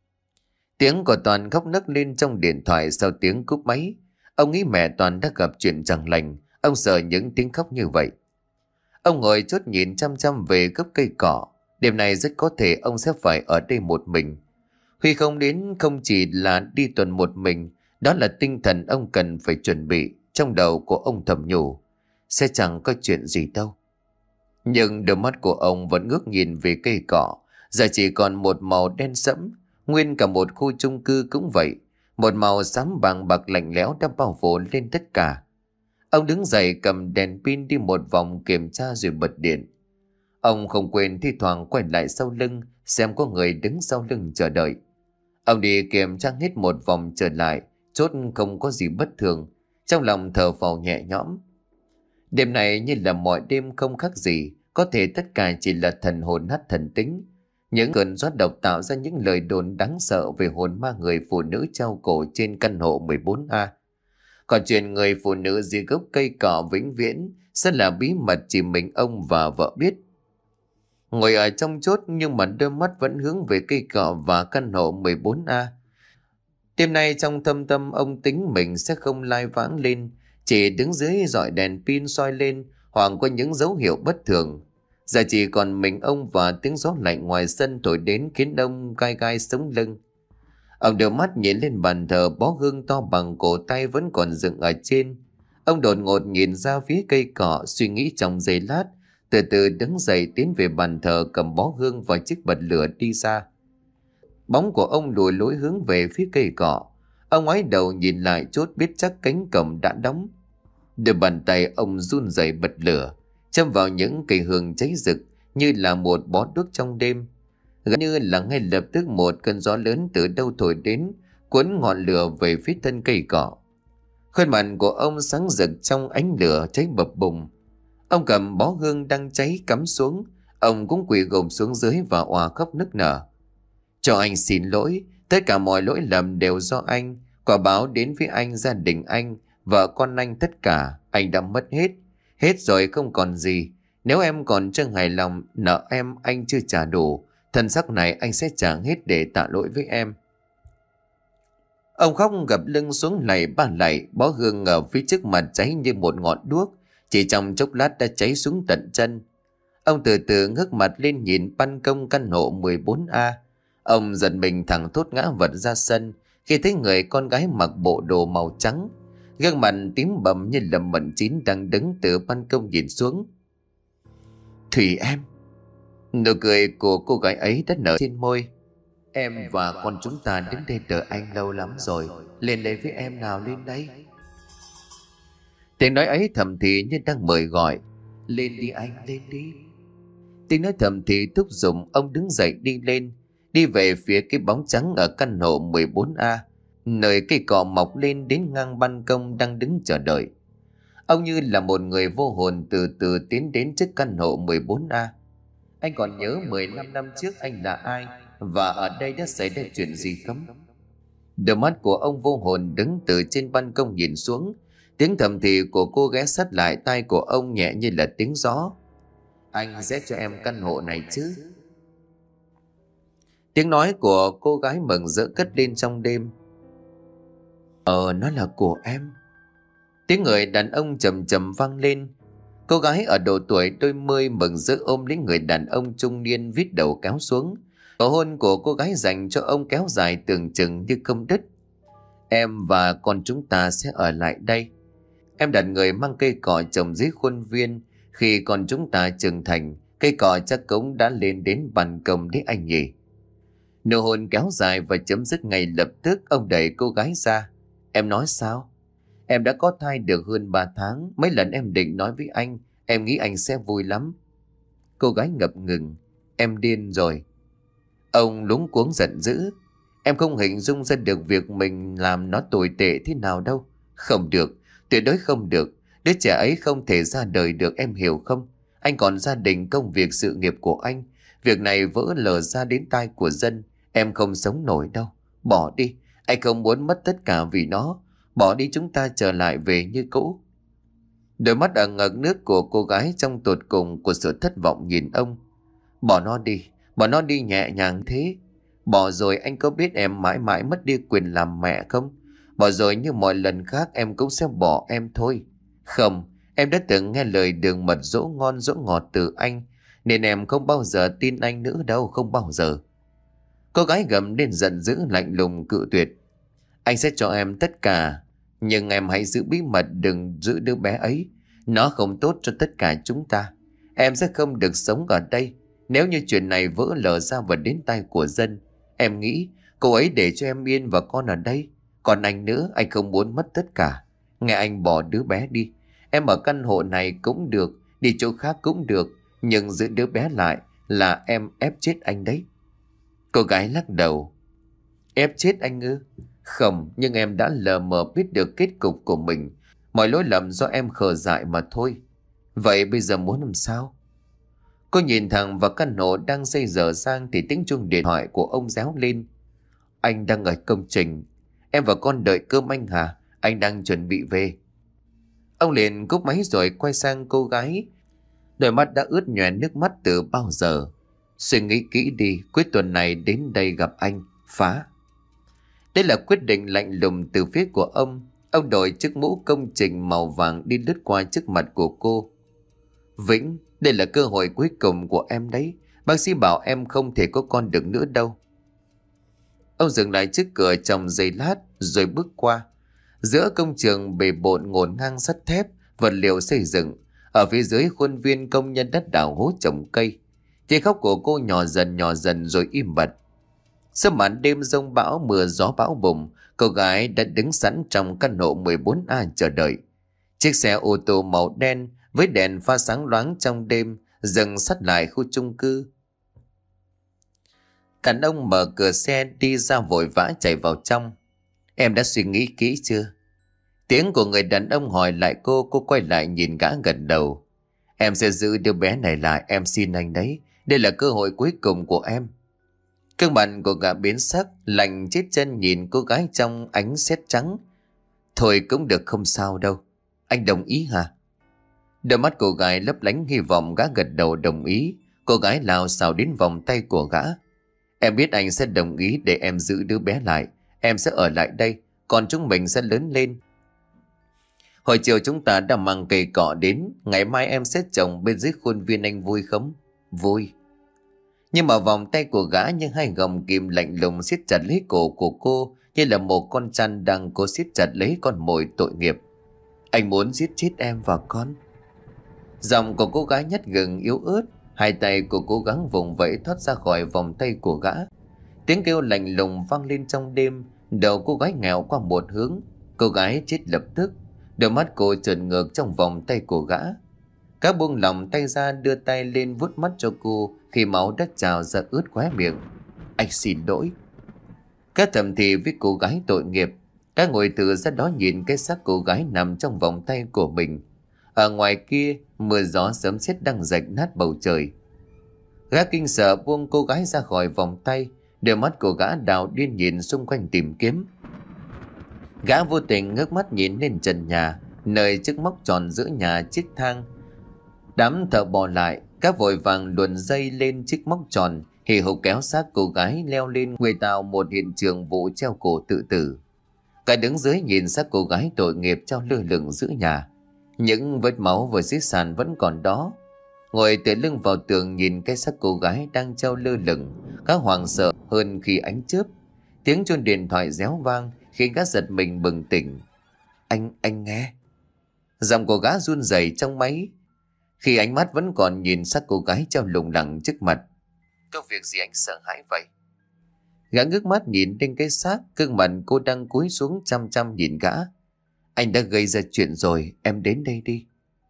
Tiếng của Toàn khóc nấc lên trong điện thoại sau tiếng cúp máy. Ông nghĩ mẹ Toàn đã gặp chuyện chẳng lành. Ông sợ những tiếng khóc như vậy. Ông ngồi chốt nhìn chăm chăm về gốc cây cỏ. Đêm nay rất có thể ông sẽ phải ở đây một mình. Huy không đến không chỉ là đi tuần một mình. Đó là tinh thần ông cần phải chuẩn bị. Trong đầu của ông thầm nhủ, sẽ chẳng có chuyện gì đâu. Nhưng đôi mắt của ông vẫn ngước nhìn về cây cỏ. Giờ chỉ còn một màu đen sẫm. Nguyên cả một khu chung cư cũng vậy. Một màu xám vàng bạc lạnh lẽo đã bao phủ lên tất cả. Ông đứng dậy cầm đèn pin đi một vòng kiểm tra rồi bật điện. Ông không quên thi thoảng quay lại sau lưng xem có người đứng sau lưng chờ đợi. Ông đi kiểm tra hết một vòng trở lại, chốt không có gì bất thường. Trong lòng thở phào nhẹ nhõm. Đêm này như là mọi đêm không khác gì, có thể tất cả chỉ là thần hồn nát thần tính. Những cơn gió độc tạo ra những lời đồn đáng sợ về hồn ma người phụ nữ treo cổ trên căn hộ mười bốn A. Còn chuyện người phụ nữ dưới gốc cây cỏ vĩnh viễn sẽ là bí mật chỉ mình ông và vợ biết. Ngồi ở trong chốt nhưng mà đôi mắt vẫn hướng về cây cỏ và căn hộ mười bốn A. Đêm nay trong thâm tâm ông tính mình sẽ không lai vãng lên, chỉ đứng dưới dọi đèn pin soi lên hoặc có những dấu hiệu bất thường. Giờ chỉ còn mình ông và tiếng gió lạnh ngoài sân thổi đến khiến ông gai gai sống lưng. Ông đưa mắt nhìn lên bàn thờ, bó hương to bằng cổ tay vẫn còn dựng ở trên. Ông đột ngột nhìn ra phía cây cỏ, suy nghĩ trong giây lát, từ từ đứng dậy tiến về bàn thờ, cầm bó hương và chiếc bật lửa đi ra. Bóng của ông lùi lối hướng về phía cây cỏ. Ông ngoái đầu nhìn lại chốt biết chắc cánh cổng đã đóng. Đôi bàn tay ông run rẩy bật lửa, châm vào những cây hương cháy rực như là một bó đuốc trong đêm. Gần như là ngay lập tức một cơn gió lớn từ đâu thổi đến, cuốn ngọn lửa về phía thân cây cỏ. Khuôn mặt của ông sáng rực trong ánh lửa cháy bập bùng. Ông cầm bó hương đang cháy cắm xuống. Ông cũng quỳ gồm xuống dưới và òa khóc nức nở. Cho anh xin lỗi, tất cả mọi lỗi lầm đều do anh. Quả báo đến với anh, gia đình anh, vợ con anh, tất cả anh đã mất hết. Hết rồi không còn gì. Nếu em còn chưa hài lòng, nợ em anh chưa trả đủ, thân xác này anh sẽ trả hết để tạ lỗi với em. Ông khóc gập lưng xuống lạy ba lạy, bó hương ở phía trước mặt cháy như một ngọn đuốc, chỉ trong chốc lát đã cháy xuống tận chân. Ông từ từ ngước mặt lên nhìn ban công căn hộ mười bốn A. Ông giật mình thẳng thốt ngã vật ra sân khi thấy người con gái mặc bộ đồ màu trắng, gương mặt tím bầm như là mận chín đang đứng từ ban công nhìn xuống. Thủy em. Nụ cười của cô gái ấy đã nở trên môi. Em và con chúng ta đứng đây đợi anh lâu lắm rồi, lên đây với em nào, lên đây. Tiếng nói ấy thầm thì như đang mời gọi. Lên đi anh, lên đi. Tiếng nói thầm thì thúc giục ông đứng dậy đi lên, đi về phía cái bóng trắng ở căn hộ mười bốn A, nơi cây cọ mọc lên đến ngang ban công đang đứng chờ đợi. Ông như là một người vô hồn từ từ tiến đến trước căn hộ mười bốn A. Anh còn nhớ mười lăm năm trước anh là ai và ở đây đã xảy ra chuyện gì không? Đôi mắt của ông vô hồn đứng từ trên ban công nhìn xuống. Tiếng thầm thì của cô ghé sát lại tai của ông nhẹ như là tiếng gió. Anh sẽ cho em căn hộ này chứ? Tiếng nói của cô gái mừng rỡ cất lên trong đêm. Ờ, nó là của em. Tiếng người đàn ông trầm trầm vang lên. Cô gái ở độ tuổi đôi mươi mừng rỡ ôm lấy người đàn ông trung niên vít đầu kéo xuống. Nụ hôn của cô gái dành cho ông kéo dài tưởng chừng như không đứt. Em và con chúng ta sẽ ở lại đây. Em đặt người mang cây cỏ trồng dưới khuôn viên. Khi con chúng ta trưởng thành, cây cỏ chắc cũng đã lên đến ban công đấy anh nhỉ. Nụ hôn kéo dài và chấm dứt ngay lập tức. Ông đẩy cô gái ra. Em nói sao? Em đã có thai được hơn ba tháng. Mấy lần em định nói với anh, em nghĩ anh sẽ vui lắm. Cô gái ngập ngừng. Em điên rồi. Ông luống cuống giận dữ. Em không hình dung ra được việc mình làm nó tồi tệ thế nào đâu. Không được, tuyệt đối không được. Đứa trẻ ấy không thể ra đời được, em hiểu không? Anh còn gia đình, công việc, sự nghiệp của anh. Việc này vỡ lở ra đến tai của dân. Em không sống nổi đâu. Bỏ đi, anh không muốn mất tất cả vì nó. Bỏ đi, chúng ta trở lại về như cũ. Đôi mắt ở ngực nước của cô gái trong tột cùng của sự thất vọng nhìn ông. Bỏ nó đi, bỏ nó đi nhẹ nhàng thế. Bỏ rồi anh có biết em mãi mãi mất đi quyền làm mẹ không? Bỏ rồi như mọi lần khác em cũng sẽ bỏ em thôi. Không, em đã từng nghe lời đường mật dỗ ngon dỗ ngọt từ anh. Nên em không bao giờ tin anh nữa đâu, không bao giờ. Cô gái gầm lên giận dữ lạnh lùng cự tuyệt. Anh sẽ cho em tất cả. Nhưng em hãy giữ bí mật, đừng giữ đứa bé ấy. Nó không tốt cho tất cả chúng ta. Em sẽ không được sống ở đây. Nếu như chuyện này vỡ lở ra và đến tay của dân, em nghĩ cô ấy để cho em yên và con ở đây. Còn anh nữa, anh không muốn mất tất cả. Nghe anh, bỏ đứa bé đi. Em ở căn hộ này cũng được, đi chỗ khác cũng được. Nhưng giữ đứa bé lại là em ép chết anh đấy. Cô gái lắc đầu. Ép chết anh ư? Không, nhưng em đã lờ mờ biết được kết cục của mình. Mọi lỗi lầm do em khờ dại mà thôi. Vậy bây giờ muốn làm sao? Cô nhìn thẳng vào căn hộ đang xây dở sang thì tiếng chuông điện thoại của ông réo lên. Anh đang ở công trình. Em và con đợi cơm anh hả? Anh đang chuẩn bị về. Ông liền cúp máy rồi quay sang cô gái. Đôi mắt đã ướt nhòe nước mắt từ bao giờ. Suy nghĩ kỹ đi, cuối tuần này đến đây gặp anh. Phá. Đây là quyết định lạnh lùng từ phía của ông. Ông đội chiếc mũ công trình màu vàng đi lướt qua trước mặt của cô. Vĩnh, đây là cơ hội cuối cùng của em đấy. Bác sĩ bảo em không thể có con được nữa đâu. Ông dừng lại trước cửa trong giây lát rồi bước qua. Giữa công trường bề bộn ngổn ngang sắt thép, vật liệu xây dựng. Ở phía dưới khuôn viên công nhân đất đào hố trồng cây. Tiếng khóc của cô nhỏ dần nhỏ dần rồi im bặt. Sau màn đêm giông bão mưa gió bão bùng, cô gái đã đứng sẵn trong căn hộ mười bốn A chờ đợi. Chiếc xe ô tô màu đen với đèn pha sáng loáng trong đêm dừng sát lại khu chung cư. Đàn ông mở cửa xe đi ra vội vã chạy vào trong. Em đã suy nghĩ kỹ chưa? Tiếng của người đàn ông hỏi lại cô. Cô quay lại nhìn gã gật đầu. Em sẽ giữ đứa bé này lại, em xin anh đấy. Đây là cơ hội cuối cùng của em. Cương mặt của gã biến sắc, lạnh chết chân nhìn cô gái trong ánh sét trắng. Thôi cũng được, không sao đâu. Anh đồng ý hả? Đôi mắt cô gái lấp lánh hy vọng. Gã gật đầu đồng ý. Cô gái lao xào đến vòng tay của gã. Em biết anh sẽ đồng ý để em giữ đứa bé lại. Em sẽ ở lại đây, còn chúng mình sẽ lớn lên. Hồi chiều chúng ta đã mang cây cọ đến. Ngày mai em sẽ trồng bên dưới khuôn viên, anh vui không? Vui. Nhưng mà vòng tay của gã như hai gọng kìm lạnh lùng siết chặt lấy cổ của cô, như là một con chăn đang cố siết chặt lấy con mồi tội nghiệp. Anh muốn giết chết em và con. Giọng của cô gái nhát gừng yếu ớt. Hai tay của cố gắng vùng vẫy thoát ra khỏi vòng tay của gã. Tiếng kêu lạnh lùng vang lên trong đêm. Đầu cô gái nghèo qua một hướng. Cô gái chết lập tức. Đôi mắt cô trợn ngược trong vòng tay của gã. Gã buông lỏng tay ra, đưa tay lên vuốt mắt cho cô khi máu đã trào ra ướt khóe miệng. Anh xin lỗi. Gã thầm thì với cô gái tội nghiệp. Gã ngồi từ ra đó nhìn cái xác cô gái nằm trong vòng tay của mình. Ở ngoài kia, mưa gió sớm sét đang rạch nát bầu trời. Gã kinh sợ buông cô gái ra khỏi vòng tay. Đôi mắt của gã đảo điên nhìn xung quanh tìm kiếm. Gã vô tình ngước mắt nhìn lên trần nhà, nơi chiếc móc tròn giữa nhà chiếc thang. Đám thợ bỏ lại, các vội vàng luồn dây lên chiếc móc tròn, hì hục kéo xác cô gái leo lên, người tạo một hiện trường vụ treo cổ tự tử. Cả đứng dưới nhìn xác cô gái tội nghiệp treo lơ lửng giữa nhà. Những vết máu vừa dưới sàn vẫn còn đó. Ngồi tựa lưng vào tường nhìn cái xác cô gái đang treo lơ lửng, gã hoảng sợ hơn khi ánh chớp. Tiếng chuông điện thoại réo vang khiến gã giật mình bừng tỉnh. Anh, anh nghe. Giọng của gã run rẩy trong máy khi ánh mắt vẫn còn nhìn xác cô gái treo lủng lẳng trước mặt. Có việc gì anh sợ hãi vậy? Gã ngước mắt nhìn lên cái xác, gương mặt cô đang cúi xuống chăm chăm nhìn gã. Anh đã gây ra chuyện rồi, em đến đây đi.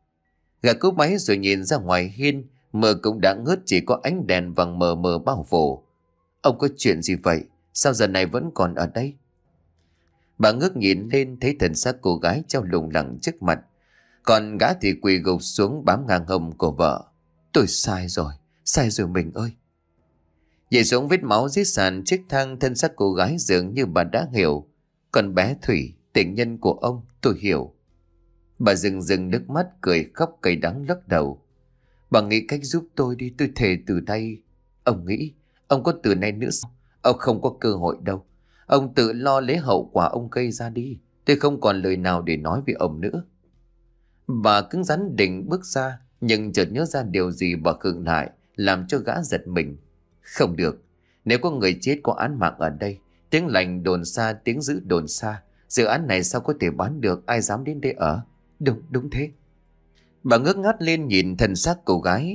Gã cúp máy rồi nhìn ra ngoài hiên, mờ cũng đã ngớt, chỉ có ánh đèn vàng mờ mờ bao phủ. Ông có chuyện gì vậy? Sao giờ này vẫn còn ở đây? Bà ngước nhìn lên thấy thần xác cô gái treo lủng lẳng trước mặt, còn gã thì quỳ gục xuống bám ngang hông của vợ. Tôi sai rồi, sai rồi mình ơi. Nhảy xuống vết máu dưới sàn chiếc thang, thân xác cô gái dường như bà đã hiểu. Còn bé Thủy, tình nhân của ông, tôi hiểu. Bà rừng rừng nước mắt cười khóc cay đắng lắc đầu. Bà nghĩ cách giúp tôi đi, tôi thề từ nay. Ông nghĩ, ông có từ nay nữa sao? Ông không có cơ hội đâu. Ông tự lo lấy hậu quả ông gây ra đi. Tôi không còn lời nào để nói với ông nữa. Bà cứng rắn định bước ra, nhưng chợt nhớ ra điều gì bà khựng lại, làm cho gã giật mình. Không được, nếu có người chết có án mạng ở đây, tiếng lành đồn xa, tiếng dữ đồn xa, dự án này sao có thể bán được, ai dám đến đây ở? Đúng, đúng thế. Bà ngước ngắt lên nhìn thân xác cô gái.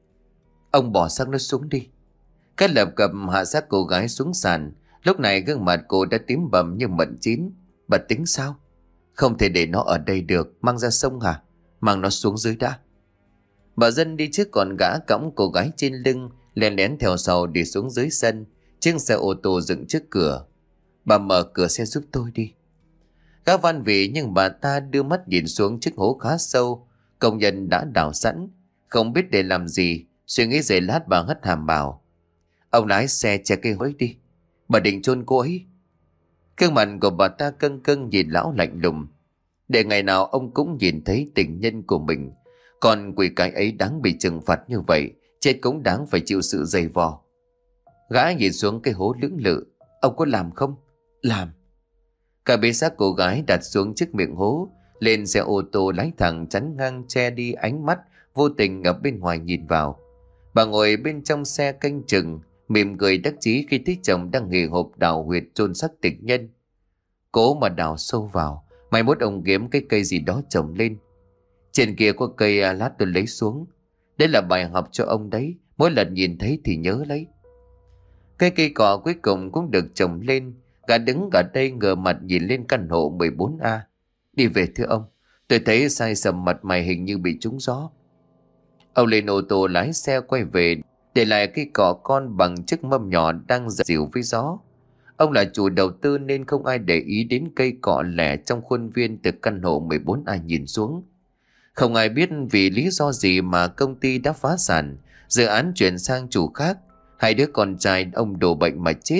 Ông bỏ xác nó xuống đi. Cái lập cập hạ xác cô gái xuống sàn. Lúc này gương mặt cô đã tím bầm như mận chín. Bà tính sao? Không thể để nó ở đây được, mang ra sông hả? Mang nó xuống dưới đã. Bà Dân đi trước còn gã cõng cô gái trên lưng, lén lén theo sau đi xuống dưới sân. Chiếc xe ô tô dựng trước cửa. Bà mở cửa xe giúp tôi đi. Gã van vỉ nhưng bà ta đưa mắt nhìn xuống chiếc hố khá sâu. Công nhân đã đào sẵn, không biết để làm gì. Suy nghĩ giây lát bà hất hàm bảo. Ông lái xe che cây hố đi. Bà định chôn cô ấy. Gương mặt của bà ta căng căng nhìn lão lạnh lùng. Để ngày nào ông cũng nhìn thấy tình nhân của mình. Còn quỷ cái ấy đáng bị trừng phạt như vậy, chết cũng đáng phải chịu sự dày vò. Gã nhìn xuống cái hố lưỡng lự. Ông có làm không? Làm. Cả bế xác cô gái đặt xuống trước miệng hố, lên xe ô tô lái thẳng chắn ngang che đi ánh mắt vô tình ở bên ngoài nhìn vào. Bà ngồi bên trong xe canh chừng, mỉm cười đắc chí khi thấy chồng đang hì hục đào huyệt chôn xác tình nhân. Cố mà đào sâu vào, mai mốt ông kiếm cái cây gì đó trồng lên. Trên kia có cây à, lát tôi lấy xuống. Đây là bài học cho ông đấy, mỗi lần nhìn thấy thì nhớ lấy. Cây cây cỏ cuối cùng cũng được trồng lên. Gã đứng ở đây ngờ mặt nhìn lên căn hộ mười bốn A. Đi về thưa ông, tôi thấy sai sầm mặt mày hình như bị trúng gió. Ông lên ô tô lái xe quay về, để lại cây cỏ con bằng chiếc mâm nhỏ đang giật dịu với gió. Ông là chủ đầu tư nên không ai để ý đến cây cọ lẻ trong khuôn viên từ căn hộ mười bốn A nhìn xuống. Không ai biết vì lý do gì mà công ty đã phá sản, dự án chuyển sang chủ khác, hai đứa con trai ông đổ bệnh mà chết.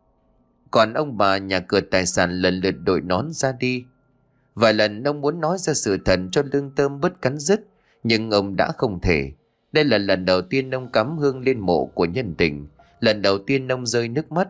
Còn ông bà nhà cửa tài sản lần lượt đội nón ra đi. Vài lần ông muốn nói ra sự thật cho lương tâm bớt cắn rứt, nhưng ông đã không thể. Đây là lần đầu tiên ông cắm hương lên mộ của nhân tình, lần đầu tiên ông rơi nước mắt.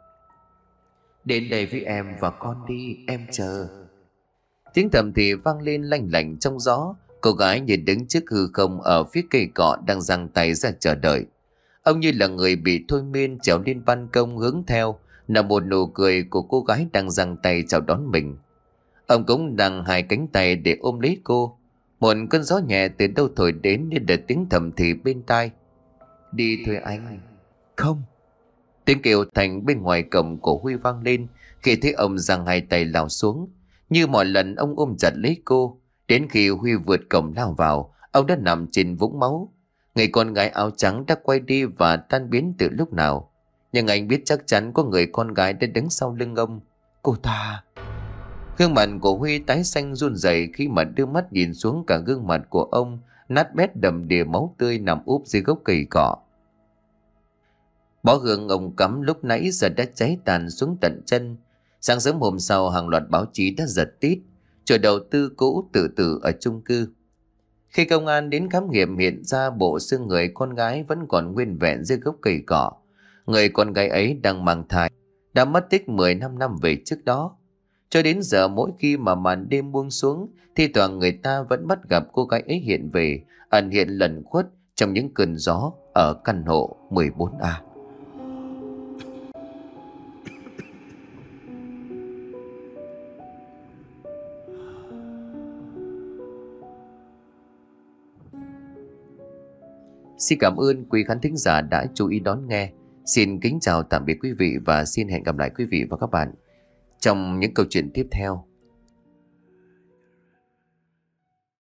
Đến đây với em và con đi, em chờ. Tiếng thầm thì vang lên lanh lảnh trong gió. Cô gái nhìn đứng trước hư không ở phía cây cọ đang giang tay ra chờ đợi. Ông như là người bị thôi miên trèo lên ban công hướng theo là một nụ cười của cô gái đang giang tay chào đón mình. Ông cũng đang hai cánh tay để ôm lấy cô. Một cơn gió nhẹ từ đâu thổi đến nên để tiếng thầm thì bên tai. Đi thôi anh. Không. Tiếng kêu thành bên ngoài cổng của Huy vang lên khi thấy ông giang hai tay lao xuống. Như mọi lần ông ôm chặt lấy cô. Đến khi Huy vượt cổng lao vào, ông đã nằm trên vũng máu. Người con gái áo trắng đã quay đi và tan biến từ lúc nào. Nhưng anh biết chắc chắn có người con gái đã đứng sau lưng ông. Cô ta... Gương mặt của Huy tái xanh run rẩy khi mà đưa mắt nhìn xuống cả gương mặt của ông, nát bét đầm đìa máu tươi nằm úp dưới gốc cây cọ. Bó hương ông cắm lúc nãy giờ đã cháy tàn xuống tận chân. Sáng sớm hôm sau hàng loạt báo chí đã giật tít. Chủ đầu tư cũ tự tử ở chung cư. Khi công an đến khám nghiệm hiện ra bộ xương người con gái vẫn còn nguyên vẹn dưới gốc cây cọ. Người con gái ấy đang mang thai, đã mất tích mười lăm năm về trước đó. Cho đến giờ mỗi khi mà màn đêm buông xuống, thì toàn người ta vẫn bắt gặp cô gái ấy hiện về, ẩn hiện lẩn khuất trong những cơn gió ở căn hộ mười bốn A. Xin cảm ơn quý khán thính giả đã chú ý đón nghe. Xin kính chào tạm biệt quý vị và xin hẹn gặp lại quý vị và các bạn trong những câu chuyện tiếp theo.